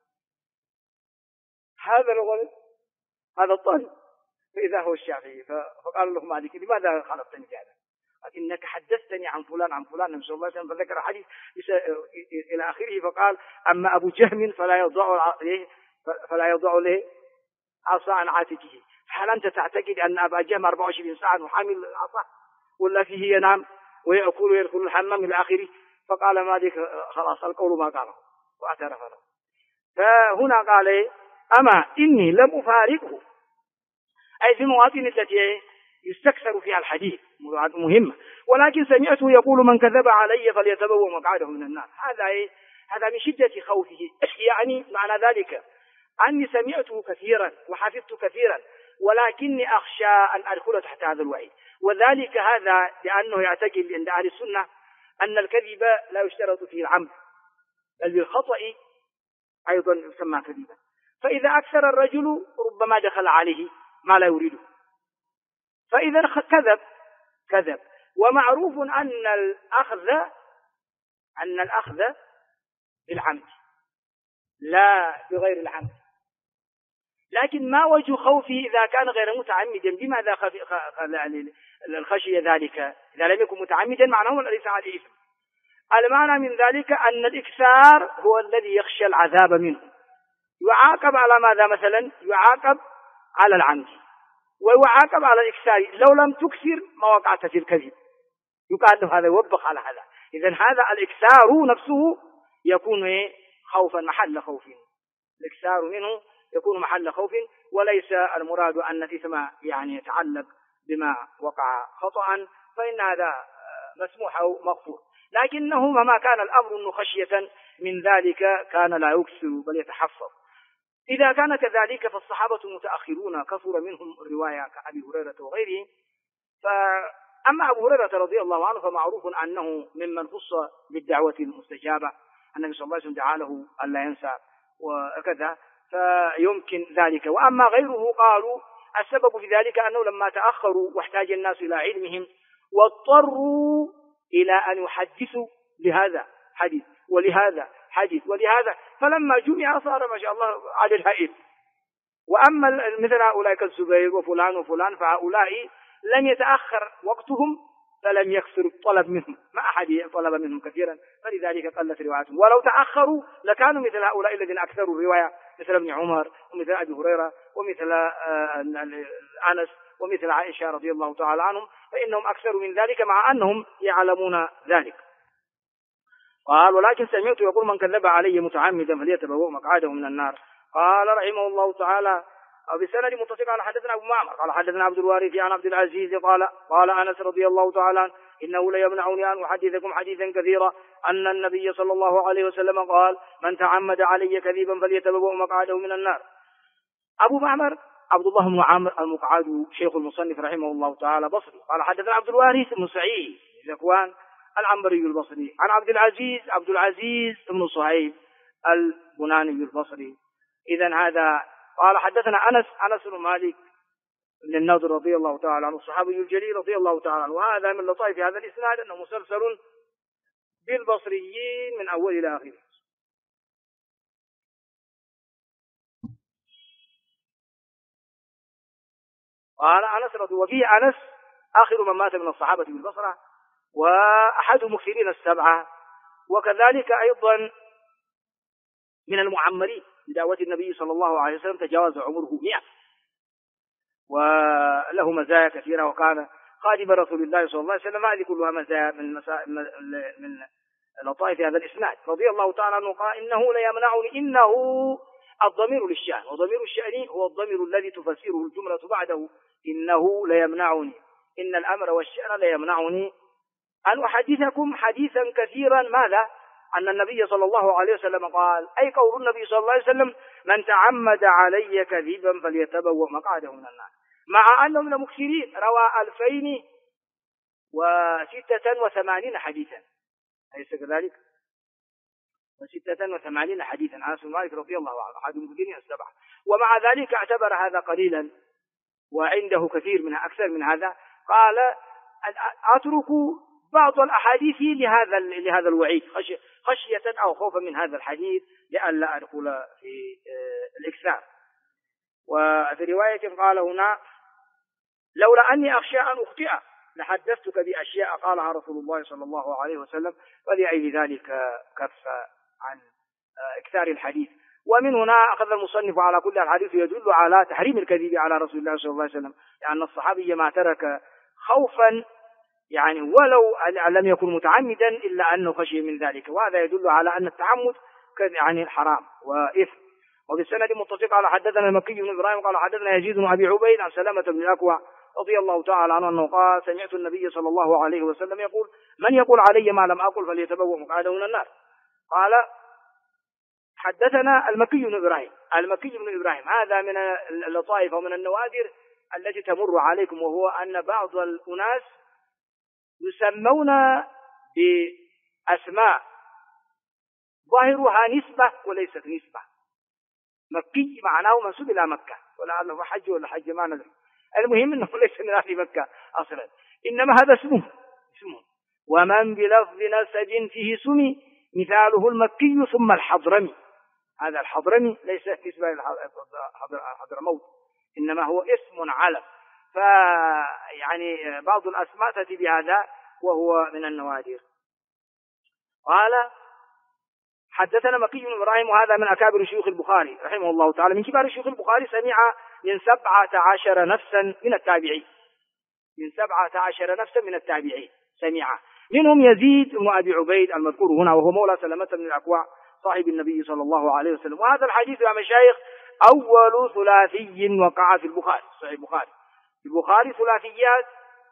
هذا الولد هذا الطالب. فإذا هو الشافعي فقال له مالك لماذا خالفتني بهذا؟ قال إنك حدثتني عن فلان عن فلان النبي صلى الله عليه وسلم فذكر حديث إلى آخره فقال أما أبو جهم فلا يوضع له عصا عن عاتقه. هل أنت تعتقد أن أبا جهم 24 ساعة محامل العصا ولا فيه ينام ويأكل ويدخل الحمام إلى آخره؟ فقال مالك خلاص القول ما قاله واعترف له. فهنا قال أما إني لم أفارقه، أي في المواطن التي يستكثر فيها الحديث مهمة، ولكن سمعته يقول من كذب علي فليتبوأ مقعده من النار. هذا من شدة خوفه، يعني معنى ذلك أني سمعته كثيرا وحفظت كثيرا ولكني أخشى أن أدخل تحت هذا الوعيد. وذلك هذا لأنه يعتقد عند أهل السنة أن الكذب لا يشترط فيه العمد، بل بالخطأ أيضا يسمى كذبا. فإذا أكثر الرجل ربما دخل عليه ما لا يريده، فإذا كذب. ومعروف أن الأخذ بالعمد لا بغير العمد، لكن ما وجه خوفه إذا كان غير متعمدا؟ بماذا الخشية ذلك؟ إذا لم يكن متعمدا معناه ليس عليه إثم. المعنى من ذلك أن الإكثار هو الذي يخشى العذاب منه، يعاقب على ماذا؟ مثلا يعاقب على العمد ويعاقب على الإكثار. لو لم تكثر ما وقعت في الكذب، يقال له هذا يوبخ على هذا. إذن هذا الإكثار نفسه يكون خوفا محل خوف، الإكثار منه يكون محل خوف، وليس المراد أن الإثم يعني يتعلق بما وقع خطأ، فإن هذا مسموح أو مغفور. لكنه مهما كان الأمر أنه خشية من ذلك كان لا يكثر بل يتحفظ. إذا كان كذلك فالصحابة المتأخرون كثر منهم الرواية كأبي هريرة وغيره. فأما أبو هريرة رضي الله عنه فمعروف أنه ممن خص بالدعوة المستجابة، النبي صلى الله عليه وسلم دعا له ألا ينسى وكذا، فيمكن ذلك. وأما غيره قالوا السبب في ذلك أنه لما تأخروا واحتاج الناس إلى علمهم واضطروا إلى أن يحدثوا لهذا حديث ولهذا حديث ولهذا، فلما جمع صار ما شاء الله عدد هائل. وأما مثل هؤلاء كالزبير وفلان وفلان فهؤلاء لم يتأخر وقتهم فلم يكثر الطلب منهم، ما أحد طلب منهم كثيرا، فلذلك قلت رواياتهم. ولو تأخروا لكانوا مثل هؤلاء الذين أكثروا الرواية، مثل ابن عمر ومثل أبي هريرة ومثل أنس ومثل عائشة رضي الله تعالى عنهم، فإنهم أكثر من ذلك مع أنهم يعلمون ذلك. قال ولكن سمعت يقول من كذب علي متعمدا فليتبوأ مقعده من النار. قال رحمه الله تعالى بسند متصل قال حدثنا أبو معمر قال حدثنا عبد الوارث عن عبد العزيز قال أنس رضي الله تعالى عنه إنه ليمنعني أن أحدثكم حديثا كثيرا أن النبي صلى الله عليه وسلم قال من تعمد علي كذبا فليتبوأ مقعده من النار. أبو معمر عبد الله بن عامر المقعد شيخ المصنف رحمه الله تعالى بصري. قال حدثنا عبد الوارث بن سعيد ذكوان العنبري البصري عن عبد العزيز بن صهيب البناني البصري. إذن هذا قال حدثنا أنس بن مالك بن النضر رضي الله تعالى عنه الصحابي الجليل رضي الله تعالى عنه. وهذا من لطائف هذا الإسناد أنه مسلسل بالبصريين من أول إلى آخره. قال أنس وفيه أنس آخر من مات من الصحابة بالبصرة وأحد مكثرين السبعة، وكذلك أيضا من المعمرين بدعوة النبي صلى الله عليه وسلم تجاوز عمره 100 وله مزايا كثيرة وكان خادم رسول الله صلى الله عليه وسلم. هذه كلها مزايا من لطائف هذا الإسناد. رضي الله تعالى عنه قال إنه ليمنعني، إنه الضمير للشأن، وضمير الشأن هو الضمير الذي تفسره الجملة بعده إنه ليمنعني، إن الأمر والشأن ليمنعني أن أحدثكم حديثا كثيرا. ماذا؟ أن النبي صلى الله عليه وسلم قال، أي قول النبي صلى الله عليه وسلم من تعمد علي كذبا فليتبوأ مقعده من النار، مع أنه من المكثرين روى 2086 حديثا، أليس كذلك؟ 86 حديثا عن أنس بن مالك رضي الله عنه أحد المكثرين السبعة، ومع ذلك اعتبر هذا قليلا وعنده كثير منها أكثر من هذا. قال أترك بعض الأحاديث لهذا الوعيد خشية أو خوفا من هذا الحديث لئلا أدخل في الإكثار. وفي رواية قال هنا لولا أني أخشى أن أخطئ لحدثتك بأشياء قالها رسول الله صلى الله عليه وسلم، ولأجل ذلك كف عن إكثار الحديث. ومن هنا أخذ المصنف على كل الحديث يدل على تحريم الكذب على رسول الله صلى الله عليه وسلم، لأن الصحابي ما ترك خوفا يعني ولو لم يكن متعمدا إلا أنه خشي من ذلك، وهذا يدل على أن التعمد يعني حرام وإثم. وبالسند متصل على حدثنا المكي بن إبراهيم قال حدثنا يزيد بن أبي عبيد عن سلامة بن الأكوع رضي الله تعالى عنه أنه قال سمعت النبي صلى الله عليه وسلم يقول من يقول علي ما لم أقل فليتبوأ مقعده من النار. قال حدثنا المكي بن إبراهيم هذا من اللطائف ومن النوادر التي تمر عليكم، وهو أن بعض الأناس يسمون بأسماء ظاهرها نسبة وليست نسبة. مكي معناه منسوب إلى مكة، ولعله حج ولا حج ما ندري، المهم أنه ليس من أهل مكة أصلا، إنما هذا اسمه. ومن بلفظ نسب فيه سمي مثاله المكي ثم الحضرمي. هذا الحضرمي ليس نسبة إلى حضرموت، إنما هو اسم علم. فيعني بعض الأسماء تأتي بهذا وهو من النوادر. قال حدثنا مكي بن إبراهيم وهذا من أكابر شيوخ البخاري رحمه الله تعالى، من كبار شيوخ البخاري، سمع من 17 نفسا من التابعين، سمع منهم يزيد بن أبي عبيد المذكور هنا وهو مولى سلمة بن الأكوع صاحب النبي صلى الله عليه وسلم. وهذا الحديث يا مشايخ أول ثلاثي وقع في البخاري، صحيح البخاري ثلاثيات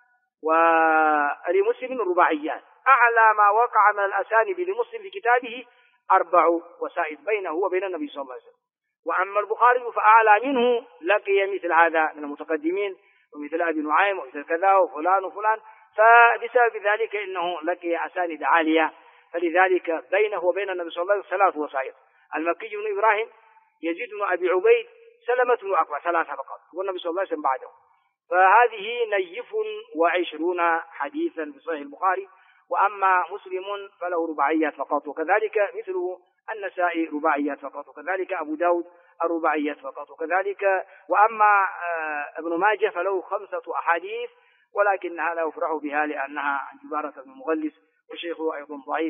ولمسلم رباعيات. أعلى ما وقع من الأسانيد لمسلم في كتابه 4 وسائد بينه وبين النبي صلى الله عليه وسلم. وأما البخاري فأعلى منه لقي مثل هذا من المتقدمين ومثل أبي نعيم ومثل كذا وفلان، فبسبب ذلك إنه لقي أسانيد عالية، فلذلك بينه وبين النبي صلى الله عليه وسلم 3 وسائد: المكي بن إبراهيم، يزيد بن أبي عبيد، سلمة بن الأكوع، 3 فقط، والنبي صلى الله عليه وسلم بعده. فهذه 20 حديثا في صحيح البخاري. وأما مسلم فله رباعيات فقط، وكذلك مثله النسائي رباعيات فقط، وكذلك أبو داود الرباعيات فقط، وكذلك وأما ابن ماجه فله 5 أحاديث، ولكنها لا يفرح بها لأنها عن جبارة بن مغلس وشيخه أيضا ضعيف.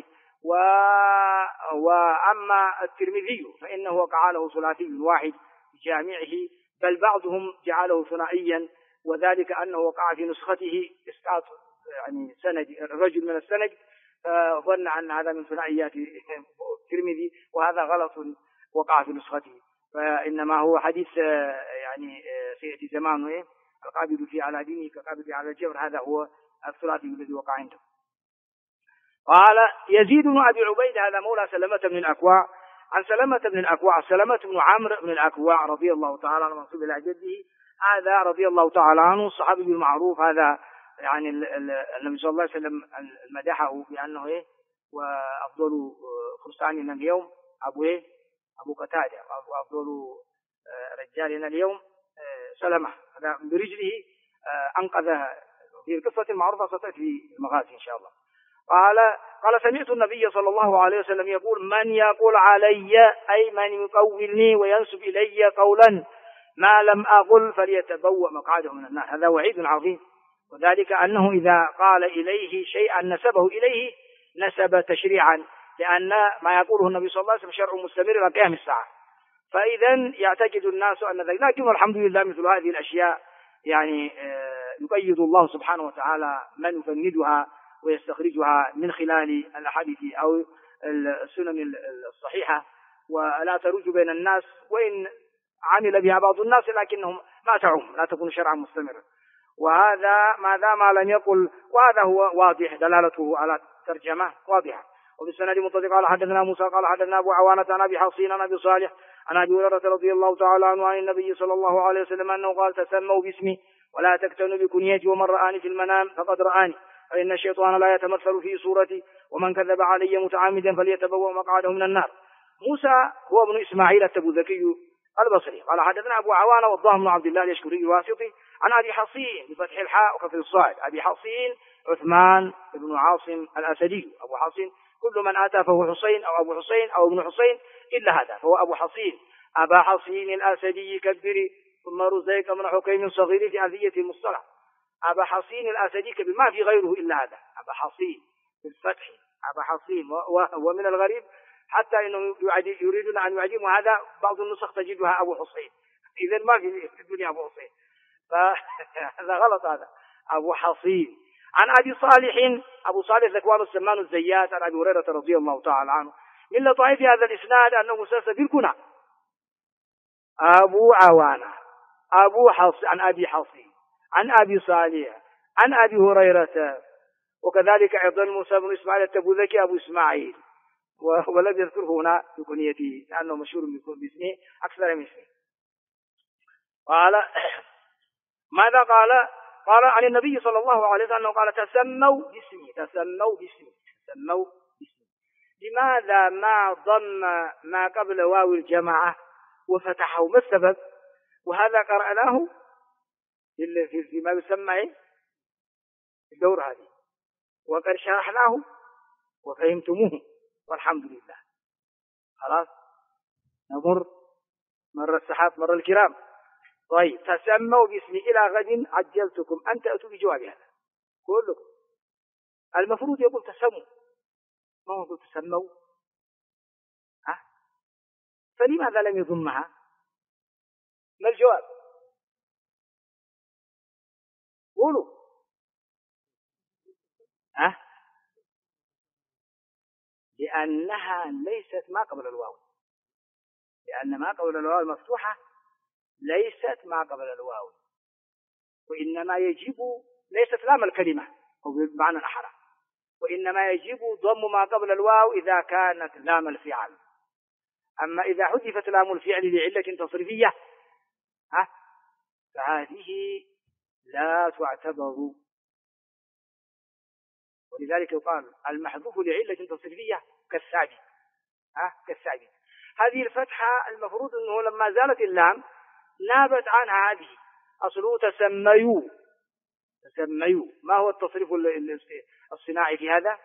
وأما الترمذي فإنه وقع له ثلاثي واحد بجامعه، بل بعضهم جعله ثنائيا، وذلك أنه وقع في نسخته إسقاط يعني سند الرجل من السند، فظن أن هذا من ثنائيات الترمذي، وهذا غلط وقع في نسخته، فإنما هو حديث يعني سيأتي زمانه القابض في على دينه كقابض على الجبر، هذا هو الثلاثي الذي وقع عنده. قال يزيد بن أبي عبيد هذا مولى سلمة بن الأكوع، عن سلمة بن الأكوع سلمة بن عمرو بن الأكوع رضي الله تعالى عنه منسوب إلى جده هذا رضي الله تعالى عنه الصحابي المعروف هذا، يعني النبي صلى الله عليه وسلم مدحه بأنه إيه وأفضل فرساننا اليوم أبو قتادة، وأفضل رجالنا اليوم سلمة، هذا برجله أنقذ في القصة المعروفة ستأتي في المغازي إن شاء الله. قال سمعت النبي صلى الله عليه وسلم يقول من يقول علي أي من يقولني وينسب إلي قولا ما لم أقل فليتبوأ مقعده من النار. هذا وعيد عظيم، وذلك أنه إذا قال إليه شيئا نسبه إليه نسب تشريعا، لأن ما يقوله النبي صلى الله عليه وسلم شرع مستمر إلى قيام الساعة، فإذا يعتقد الناس أن ذلك. لكن الحمد لله مثل هذه الأشياء يعني يقيد الله سبحانه وتعالى من يفندها ويستخرجها من خلال الأحاديث أو السنن الصحيحة، ولا تروج بين الناس، وإن عمل بها بعض الناس لكنهم ما تعم، لا تكون شرعا مستمرا. وهذا ما دام لم يقل، وهذا هو واضح دلالته على ترجمة واضحة. وبالسند متصل قال حدثنا موسى قال حدثنا أبو عوانة عن أبي حصين عن أبي صالح عن أبي هريرة رضي الله تعالى عنه عن النبي صلى الله عليه وسلم أنه قال تسموا باسمي ولا تكتنوا بكنيتي، ومن رآني في المنام فقد رآني، فإن الشيطان لا يتمثل في صورتي، ومن كذب علي متعمدا فليتبوأ مقعده من النار. موسى هو ابن إسماعيل التبوذكي البصري قال حدثنا أبو عوانة والضاهم بن عبد الله اليشكري الواسطي عن أبي حصين بفتح الحاء وكسر الصاد. أبي حصين عثمان بن عاصم الأسدي. أبو حصين كل من أتى فهو حسين أو أبو حسين أو ابن حسين إلا هذا فهو أبو حصين. أبا حصين الأسدي كبري ثم رزيق من حكيم صغير في أذية المصطلح. أبا حصين الأسدي كبير، ما في غيره إلا هذا أبا حصين بالفتح أبا حصين. ومن الغريب حتى إنه يريدون أن يعجموا هذا، بعض النسخ تجدها أبو حصين، إذن ما في الدنيا أبو حصين، فهذا غلط. هذا أبو حصين. عن أبي صالح، أبو صالح ذكوان السمان الزيات عن أبي هريرة رضي الله تعالى عنه. من لطائف هذا الإسناد أنه مسلسل بالكنى أبو عوانة أبو حصين عن أبي حصين عن أبي صالح عن أبي هريرة، وكذلك أيضا موسى بن إسماعيل التبوذكي أبو إسماعيل، ولم يذكره هنا بكنيته لأنه مشهور باسمه أكثر من اسمه. قال ماذا قال؟ قال عن النبي صلى الله عليه وسلم قال تسموا باسمي تسموا باسمي تسموا باسمي. لماذا ما ضم ما قبل واو الجماعة وفتحه؟ ما السبب؟ وهذا قرأناه فيما يسمى الدور هذه، وقد شرحناه وفهمتموه والحمد لله. خلاص مر السحاب مر الكرام. طيب تسموا باسمي إلى غد عجلتكم أن تأتوا بجواب هذا كلكم. المفروض يقول تسموا، ما هو يقول تسموا؟ فلماذا لم يضمها؟ ما الجواب؟ قولوا. لأنها ليست ما قبل الواو، لأن ما قبل الواو المفتوحة ليست ما قبل الواو، وإنما يجب ليست لام الكلمة أو بمعنى أحرى، وإنما يجب ضم ما قبل الواو إذا كانت لام الفعل. أما إذا حذفت لام الفعل لعلة تصريفية فهذه لا تعتبر، ولذلك يقال المحذوف لعلة تصريفية كالثابت كالثابت. هذه الفتحة المفروض أنه لما زالت اللام نابت عنها هذه. أصله تسميوا. ما هو التصريف الصناعي في هذا؟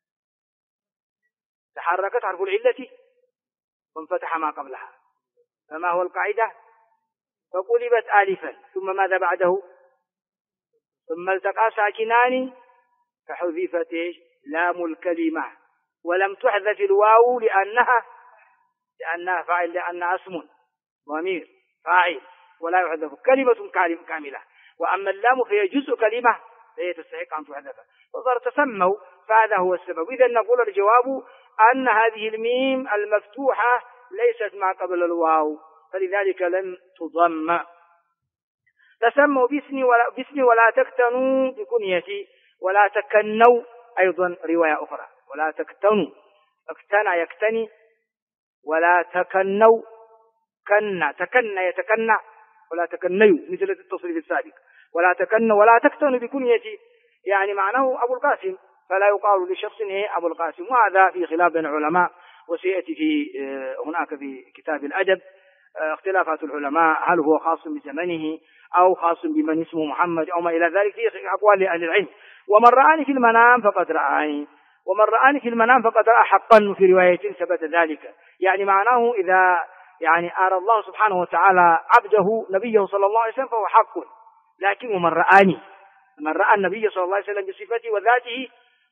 تحركت حرف العلة وانفتح ما قبلها، فما هو القاعدة؟ فقلبت آلفا ثم ماذا بعده؟ ثم التقى ساكنان فحذفت لام الكلمة ولم تحذف الواو لأنها فاعل، لأنها اسم ضمير فاعل ولا يحذف كلمة كاملة. وأما اللام فهي جزء كلمة فهي تستحق أن تحذف، فصار تسموا، فهذا هو السبب. إذا نقول الجواب أن هذه الميم المفتوحة ليست ما قبل الواو، فلذلك لم تضم. تسموا باسمي ولا تكتنوا بكنيتي ولا تكنوا، أيضا رواية أخرى ولا تكتنوا، اكتنى يكتني، ولا تكنوا، تكنى يتكنى، ولا تكنيوا مثل التصريف السابق، ولا تكنوا ولا تكتنوا بكنية، يعني معناه أبو القاسم، فلا يقال لشخص هي أبو القاسم. وهذا في خلاف بين العلماء، وسيأتي في هناك في كتاب الأدب اختلافات العلماء، هل هو خاص بزمنه أو خاص بمن اسمه محمد أو ما إلى ذلك، في أقوال لأهل العلم. ومن رآني في المنام فقد رآني، ومن رآني في المنام فقد رأى حقا، في رواية ثبت ذلك. يعني معناه إذا يعني أرى الله سبحانه وتعالى عبده نبيه صلى الله عليه وسلم فهو حق. لكن ومن رآني، من رأى النبي صلى الله عليه وسلم بصفته وذاته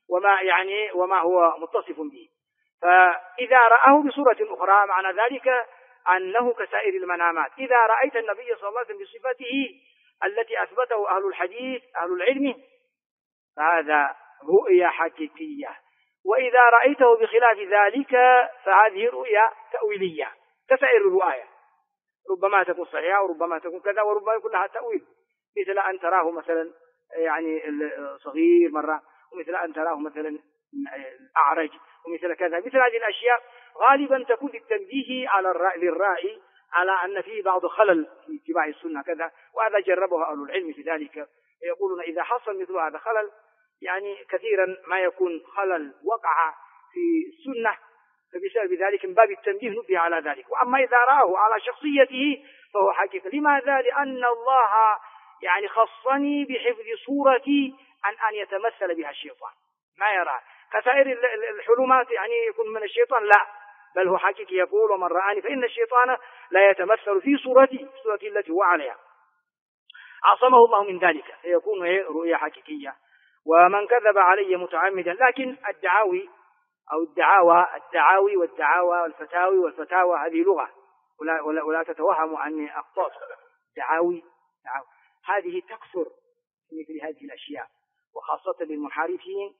وما هو متصف به، فإذا رآه بصورة أخرى معنى ذلك أنه كسائر المنامات. إذا رأيت النبي صلى الله عليه وسلم بصفته التي أثبته أهل الحديث أهل العلم فهذا رؤيا حقيقية، وإذا رأيته بخلاف ذلك فهذه رؤيا تأويلية كسائر الرؤايا، ربما تكون صحيحة وربما تكون كذا وربما يكون لها تأويل، مثل أن تراه مثلا يعني صغير مرة، ومثل أن تراه مثلا أعرج، ومثل كذا. مثل هذه الأشياء غالبا تكون للتنبيه على للرائي على أن فيه بعض خلل في اتباع السنة كذا، وهذا جربه أهل العلم في ذلك، يقولون إذا حصل مثل هذا خلل، يعني كثيرا ما يكون خلل وقع في السنة، فبسبب ذلك من باب التنبيه نبه على ذلك. وأما إذا رآه على شخصيته فهو حقيقة. لماذا؟ لأن الله يعني خصني بحفظ صورتي عن أن يتمثل بها الشيطان، ما يرى كسائر الحلمات يعني يكون من الشيطان، لا، بل هو حقيقي يقول ومن رآني فإن الشيطان لا يتمثل في صورتي التي هو عليها، عصمه الله من ذلك، فيكون رؤيا حقيقية. ومن كذب علي متعمدا، لكن الدعاوي أو الدعاوي والدعاوى والفتاوى هذه لغة، ولا تتوهموا أني أخطأت. دعاوي هذه تكثر مثل هذه الأشياء، وخاصة للمنحرفين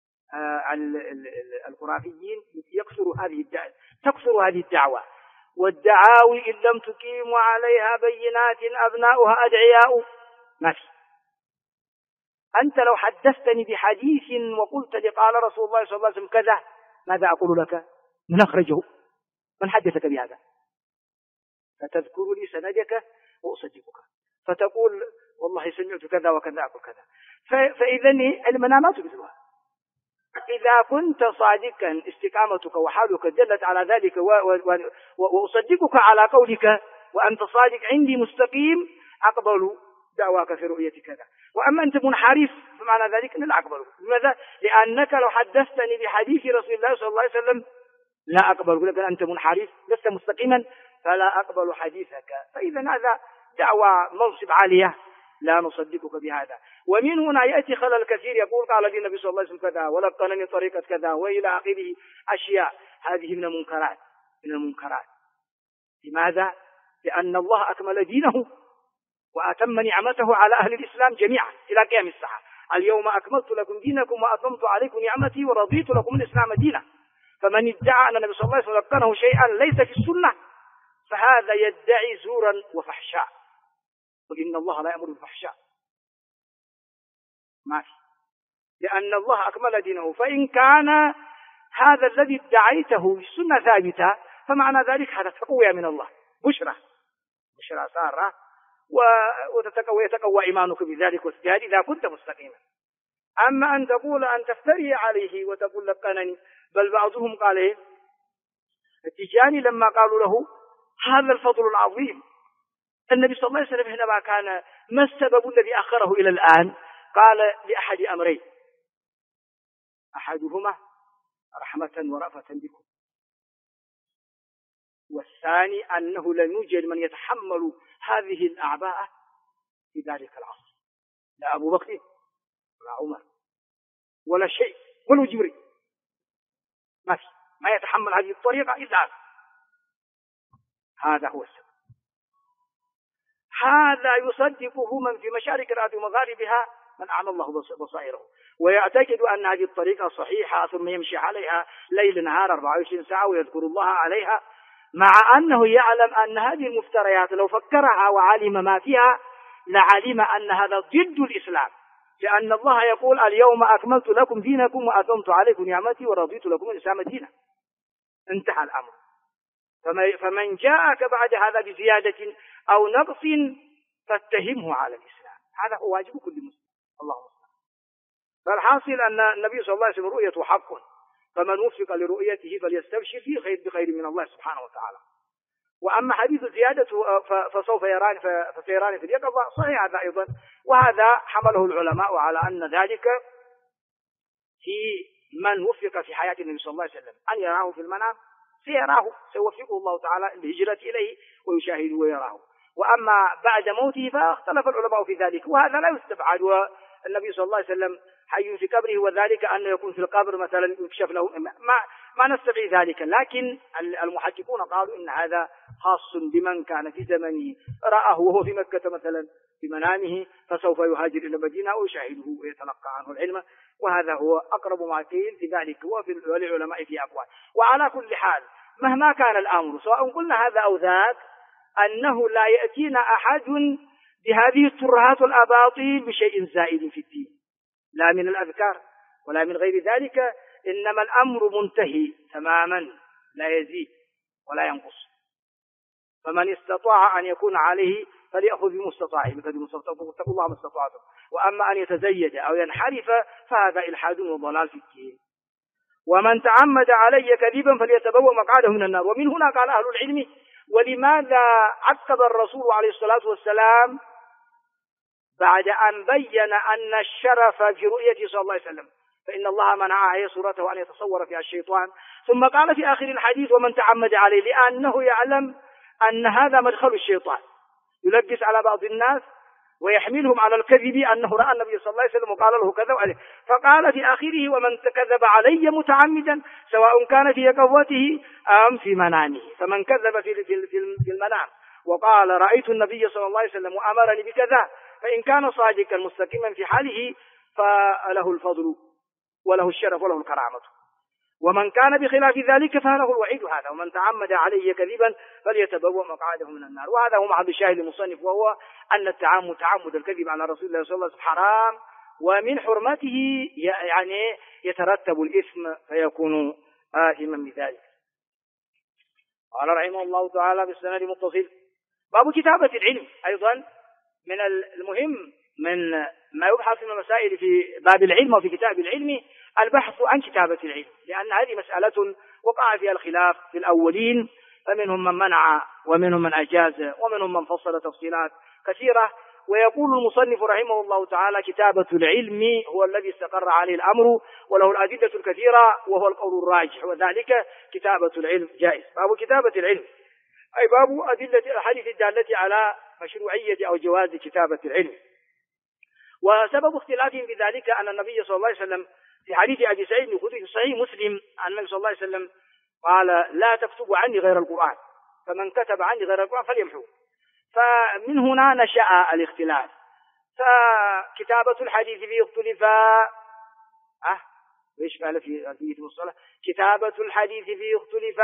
الخرافيين تكثر هذه الدعوة. والدعاوي إن لم تقيموا عليها بينات أبناؤها أدعياء. ما في. أنت لو حدثتني بحديث وقلت لي قال رسول الله صلى الله عليه وسلم كذا، ماذا أقول لك؟ من أخرجه؟ من حدثك بهذا؟ فتذكر لي سندك وأصدقك، فتقول والله سمعت كذا وكذا أقول كذا. فإذا المنامات مثلها. إذا كنت صادقا استقامتك وحالك دلت على ذلك وأصدقك على قولك وأنت صادق عندي مستقيم، أقبل دعواك في رؤية كذا. وأما أنت منحرف فمعنى ذلك لا أقبله. لماذا؟ لأنك لو حدثتني بحديث رسول الله صلى الله عليه وسلم لا أقبله، لكن أنت منحرف لست مستقيما فلا أقبل حديثك. فإذا هذا دعوة منصب عالية لا نصدقك بهذا. ومن هنا يأتي خلل كثير، يقول قال لي النبي صلى الله عليه وسلم كذا ولقنني طريقة كذا وإلى آخره أشياء، هذه من المنكرات. لماذا؟ لأن الله أكمل دينه وأتم نعمته على أهل الإسلام جميعا إلى قيام الساعة. اليوم أكملت لكم دينكم وأتممت عليكم نعمتي ورضيت لكم الإسلام دينا. فمن ادعى أن النبي صلى الله عليه وسلم لقنه شيئا ليس في السنة فهذا يدعي زورا وفحشاء، وإن الله لا يأمر بالفحشاء، ما في، لأن الله أكمل دينه. فإن كان هذا الذي ادعيته السنة ثابتة فمعنى ذلك هذا تقوية من الله، بشرى سارة، ويتقوى إيمانك بذلك واجتهاد إذا كنت مستقيما. أما أن تقول أن تفتري عليه وتقول لقنني، بل بعضهم قال إيه؟ التجاني لما قالوا له هذا الفضل العظيم النبي صلى الله عليه وسلم حينما كان ما السبب الذي أخره إلى الآن؟ قال لأحد أمرين، أحدهما رحمة ورأفة بكم، والثاني أنه لم يوجد من يتحمل هذه الأعباء في ذلك العصر، لا أبو بكر ولا عمر ولا شيء ولا جبريل، ما يتحمل هذه الطريقة إلا هذا هو السبب. هذا يصدقه من في مشارق الأرض ومغاربها من أعمى الله بصائره، ويعتقد أن هذه الطريقة صحيحة، ثم يمشي عليها ليل نهار 24 ساعة ويذكر الله عليها، مع أنه يعلم أن هذه المفتريات لو فكرها وعلم ما فيها لعلم أن هذا ضد الإسلام، لأن الله يقول اليوم أكملت لكم دينكم وأتممت عليكم نعمتي ورضيت لكم الإسلام دينا. انتهى الأمر. فمن جاءك بعد هذا بزيادة أو نقص تتهمه على الإسلام. هذا هو واجب كل مسلم. الله المستعان. فالحاصل أن النبي صلى الله عليه وسلم رؤيته حق، فمن وفق لرؤيته فليستبشر فيه خير بخير من الله سبحانه وتعالى. وأما حديث زيادة فسوف يراني فسيراني في اليقظة صحيح هذا أيضا، وهذا حمله العلماء على أن ذلك في من وفق في حياة النبي صلى الله عليه وسلم أن يراه في المنام سيراه، سيوفقه الله تعالى الهجرة إليه ويشاهده ويراه. وأما بعد موته فاختلف العلماء في ذلك، وهذا لا يستبعد، والنبي صلى الله عليه وسلم حي في قبره، وذلك أن يكون في القبر مثلا يكشف له، ما نستبعد ذلك، لكن المحققون قالوا إن هذا خاص بمن كان في زمنه رآه وهو في مكة مثلا في منامه، فسوف يهاجر إلى المدينة ويشاهده ويتلقى عنه العلم، وهذا هو أقرب ما قيل في ذلك، وللعلماء في أقوال. وعلى كل حال مهما كان الأمر سواء قلنا هذا أو ذاك، أنه لا يأتينا أحد بهذه الترهات والأباطيل بشيء زائد في الدين، لا من الأذكار ولا من غير ذلك، إنما الأمر منتهي تماما لا يزيد ولا ينقص. فمن استطاع أن يكون عليه فليأخذ بمستطاعه، اتقوا الله ما استطعتم. وأما أن يتزيد أو ينحرف فهذا إلحاد وضلال في الدين. ومن تعمد علي كذبا فليتبوأ مقعده من النار. ومن هنا قال أهل العلم: ولماذا عقب الرسول عليه الصلاة والسلام بعد أن بين أن الشرف في رؤيته صلى الله عليه وسلم، فإن الله منع عليه صورته أن يتصور فيها الشيطان، ثم قال في آخر الحديث: ومن تعمد عليه، لأنه يعلم أن هذا مدخل الشيطان يلبس على بعض الناس ويحملهم على الكذب أنه رأى النبي صلى الله عليه وسلم وقال له كذا عليه، فقال في آخره: ومن كذب علي متعمدا سواء كان في يقظته أم في منامه. فمن كذب في المنام وقال رأيت النبي صلى الله عليه وسلم وأمرني بكذا، فإن كان صادقا مستقيما في حاله فله الفضل وله الشرف وله الكرامة. ومن كان بخلاف ذلك فله الوعيد هذا: ومن تعمد علي كذبا فليتبوأ مقعده من النار. وهذا هو محل الشاهد المصنف، وهو أن تعمد الكذب على رسول الله صلى الله عليه وسلم حرام، ومن حرمته يعني يترتب الإثم فيكون آثما بذلك. قال رحمه الله تعالى بالسند متصل: باب كتابة العلم. أيضا من المهم من ما يبحث من المسائل في باب العلم وفي كتاب العلم البحث عن كتابة العلم، لأن هذه مسألة وقع فيها الخلاف في الأولين، فمنهم من منع ومنهم من أجاز ومنهم من فصل تفصيلات كثيرة. ويقول المصنف رحمه الله تعالى: كتابة العلم هو الذي استقر عليه الأمر وله الأدلة الكثيرة وهو القول الراجح، وذلك كتابة العلم جائز. باب كتابة العلم أي باب أدلة الحديث الدالة على مشروعية أو جواز كتابة العلم. وسبب اختلافهم بذلك أن النبي صلى الله عليه وسلم في حديث أبي سعيد الخدري في صحيح مسلم أن النبي صلى الله عليه وسلم قال: لا تكتبوا عني غير القرآن، فمن كتب عني غير القرآن فليمحوه. فمن هنا نشأ الاختلاف. فكتابة الحديث فيه اختلف ايش قال في ألفية المصطلح؟ كتابة الحديث فيه اختلف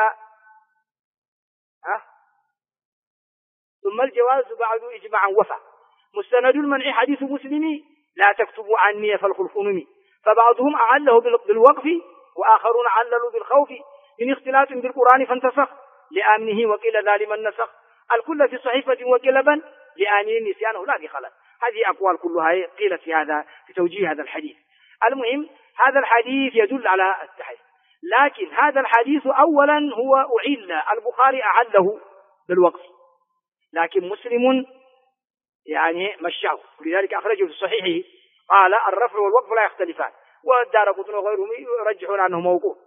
ثم الجواز بعد إجماعا وفى. مستند المنع حديث مسلم: لا تكتبوا عني فالخلف نمي. فبعضهم أعله بالوقف وآخرون عللوا بالخوف من اختلاف بالقرآن فانتسخ لآمنه، وقيل ذا لمن نسخ الكل في صحيفة وكلبا لآمن نسيانه لا بخلل. هذه أقوال كلها قيلت في توجيه هذا الحديث. المهم هذا الحديث يدل على التحريم، لكن هذا الحديث أولا هو أعل، البخاري أعله بالوقف، لكن مسلم يعني مشاه، ولذلك أخرجه في صحيحه قال: الرفع والوقف لا يختلفان، والدارقطني وغيرهم يرجحون أنه موقوف.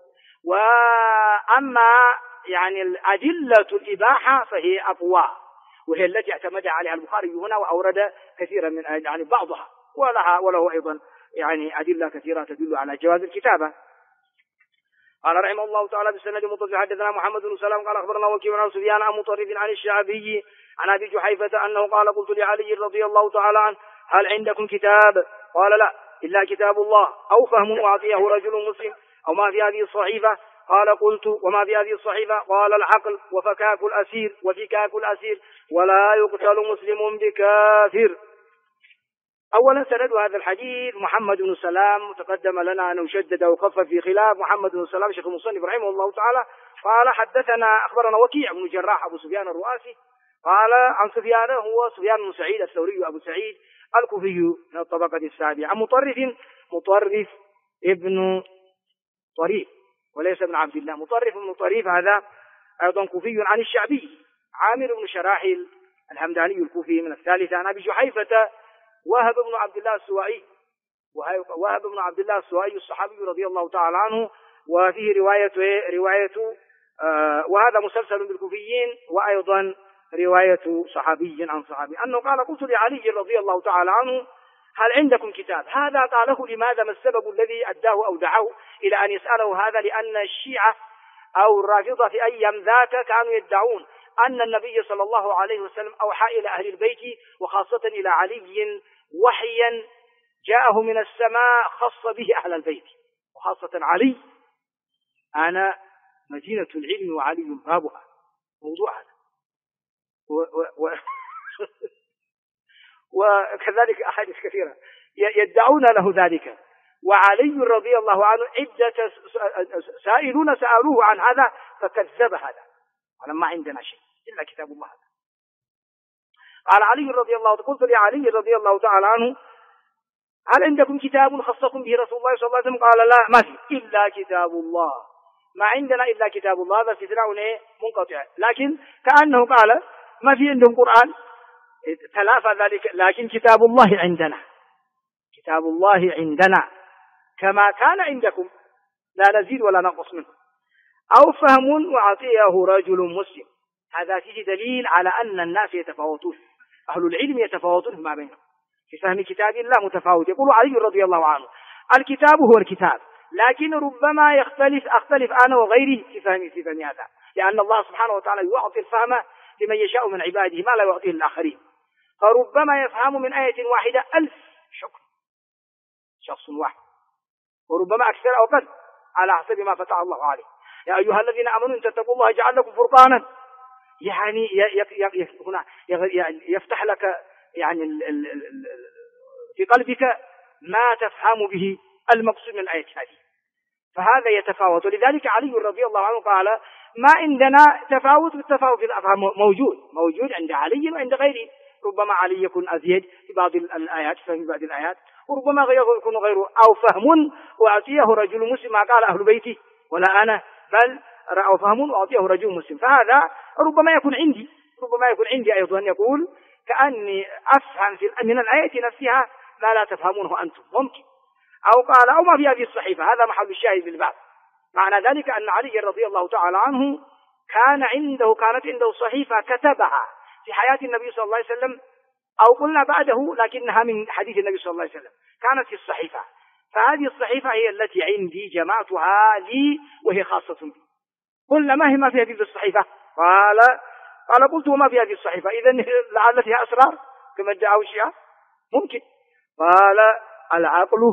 وأما يعني الأدلة الإباحة فهي أقوى، وهي التي اعتمد عليها البخاري هنا وأورد كثيرا من يعني بعضها، وله أيضا يعني أدلة كثيرة تدل على جواز الكتابة. قال رحمه الله تعالى بالسند المتصل: حدثنا محمد بن سلام قال أخبرنا وكيع عن سفيان عن مطرف عن الشعبي عن أبي جحيفة أنه قال: قلت لعلي رضي الله تعالى عنه: هل عندكم كتاب؟ قال: لا، إلا كتاب الله أو فهم أعطيه رجل مسلم أو ما في هذه الصحيفة. قال: قلت: وما في هذه الصحيفة؟ قال: العقل وفكاك الأسير وفكاك الأسير ولا يقتل مسلم بكافر. أولا سند هذا الحديث محمد بن سلام، تقدم لنا أنه شدد وخفف في خلاف محمد بن سلام شيخ المصنف رحمه الله تعالى. قال: حدثنا أخبرنا وكيع بن جراح أبو سفيان الرؤاسي قال عن سفيان هو سفيان بن سعيد الثوري أبو سعيد الكوفي من الطبقة السابعة. عن مطرف ابن طريف وليس ابن عبد الله، مطرف ابن طريف هذا أيضا كوفي عن الشعبي عامر بن شراحيل الحمداني الكوفي من الثالثة. عن أبي جحيفة وهب بن عبد الله السوائي، وهب بن عبد الله السوائي الصحابي رضي الله تعالى عنه، وفيه رواية وهذا مسلسل بالكوفيين، وأيضا رواية صحابي عن صحابي أنه قال قلت لعلي رضي الله تعالى عنه هل عندكم كتاب؟ هذا قاله لماذا؟ ما السبب الذي أداه أو دعاه إلى أن يسأله هذا؟ لأن الشيعة أو الرافضة في أيام ذاك كانوا يدعون أن النبي صلى الله عليه وسلم أوحى إلى أهل البيت وخاصة إلى علي وحيا جاءه من السماء خص به أهل البيت، وخاصة علي. أنا مدينة العلم وعلي بابها، موضوع هذا وكذلك أحاديث كثيرة يدعون له ذلك. وعلي رضي الله عنه عدة سائلون سألوه عن هذا فكذب هذا، قال ما عندنا شيء إلا كتاب الله هذا. قال علي رضي الله عنه قلت لعلي رضي الله تعالى عنه هل عندكم كتاب خصكم به رسول الله صلى الله عليه وسلم؟ قال لا ما في إلا كتاب الله، ما عندنا إلا كتاب الله. هذا استثناء منقطع، لكن كأنه قال ما في عندهم قرآن، تلافى ذلك، لكن كتاب الله عندنا، كتاب الله عندنا كما كان عندكم لا نزيد ولا نقص منه. أو فهم وعطيه رجل مسلم، هذا فيه دليل على أن الناس يتفاوتون، أهل العلم يتفاوتون فيما بينهم في فهم كتاب الله متفاوت. يقول علي رضي الله عنه الكتاب هو الكتاب، لكن ربما أختلف أنا وغيري في فهم هذا، لأن الله سبحانه وتعالى يعطي الفهم لمن يشاء من عباده ما لا يعطيه الآخرين، فربما يفهم من آية واحدة 1000 حكم شخص واحد، وربما أكثر أو أقل على حسب ما فتح الله عليه. يا أيها الذين آمنوا إن تتقوا الله يجعل لكم فرقانا، يعني يفتح لك يعني في قلبك ما تفهم به المقصود من الآية هذه، فهذا يتفاوت. ولذلك علي رضي الله عنه قال ما عندنا تفاوت، بالتفاوت في الأفهام موجود عند علي وعند غيره، ربما علي يكون أزيد في بعض الآيات في بعض الآيات، وربما يكون غيره. أو فهم وأعطيه رجل مسلم ما قال أهل بيتي ولا أنا، بل أو فهم وأعطيه رجل مسلم، فهذا ربما يكون عندي أيضا، يقول كأني أفهم من الآية نفسها ما لا تفهمونه أنتم، ممكن. أو قال أو ما في هذه الصحيفة، هذا محل الشاهد للبعض. معنى ذلك أن علي رضي الله تعالى عنه كانت عنده صحيفة كتبها في حياة النبي صلى الله عليه وسلم، أو قلنا بعده لكنها من حديث النبي صلى الله عليه وسلم، كانت في الصحيفة. فهذه الصحيفة هي التي عندي جمعتها لي وهي خاصة بي. قلنا ما في هذه الصحيفة؟ قال قلت وما في هذه الصحيفة؟ إذن لعل فيها أسرار كما ادعوا الشيعة، ممكن. قال العقل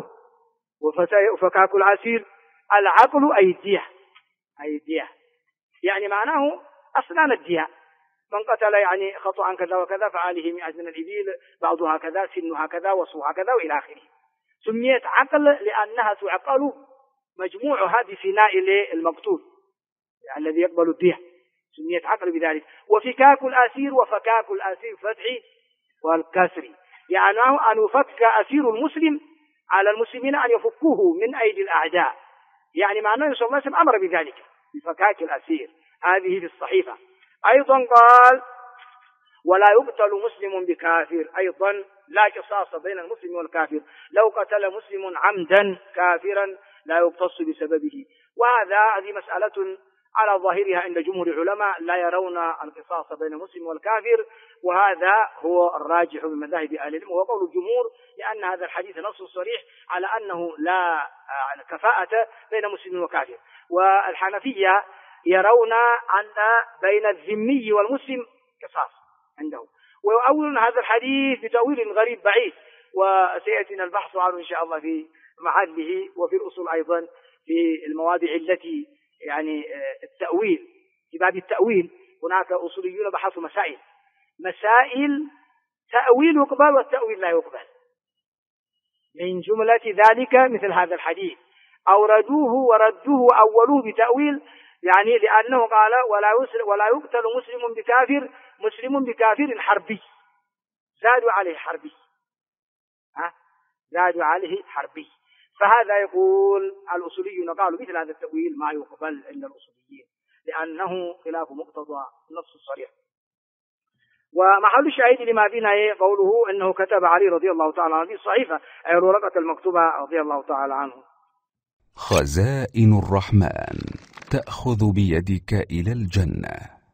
وفكاك العسير، العقل أي الدية، يعني معناه أسنان الدية، من قتل يعني خطأ كذا وكذا فعليه 100 من الإبل، بعضها كذا، سنها كذا، وصوها كذا، وإلى آخره. سميت عقل لأنها تعقل مجموعها بفناء المقتول، يعني الذي يقبل الدية، سميت عقل بذلك. وفكاك الأسير فتحي والكسر، يعني أن يفك أسير المسلم على المسلمين أن يفكوه من أيدي الأعداء، يعني معناه صلى الله عليه وسلم أمر بذلك بفكاك الأسير. هذه في الصحيفة. أيضا قال ولا يقتل مسلم بكافر، أيضا لا قصاص بين المسلم والكافر، لو قتل مسلم عمدا كافرا لا يقتص بسببه. هذه مسألة على ظاهرها عند جمهور العلماء لا يرون القصاص بين المسلم والكافر، وهذا هو الراجح من مذاهب أهل العلم، وهو قول الجمهور، لأن هذا الحديث نص صريح على أنه لا كفاءة بين مسلم وكافر. والحنفية يرون أن بين الذمي والمسلم قصاص عندهم، ويؤولون هذا الحديث بتأويل غريب بعيد، وسيأتينا البحث عنه إن شاء الله في محله وفي الأصول أيضا في المواضع التي يعني التأويل. في باب التأويل هناك أصوليون بحثوا مسائل تأويل يقبل والتأويل لا يقبل، من جملة ذلك مثل هذا الحديث أوردوه وأولوه بتأويل، يعني لأنه قال ولا يقتل مسلم بكافر مسلم بكافر حربي، زادوا عليه حربي، زادوا عليه حربي. فهذا يقول الأصوليون قالوا مثل هذا التأويل ما يقبل عند الأصوليين لأنه خلاف مقتضى النص الصريح. ومحل الشاهد لما فينا قوله أنه كتب علي رضي الله تعالى عنه في الصحيفة أي الورقة المكتوبة رضي الله تعالى عنه. خزائن الرحمن تأخذ بيدك إلى الجنة.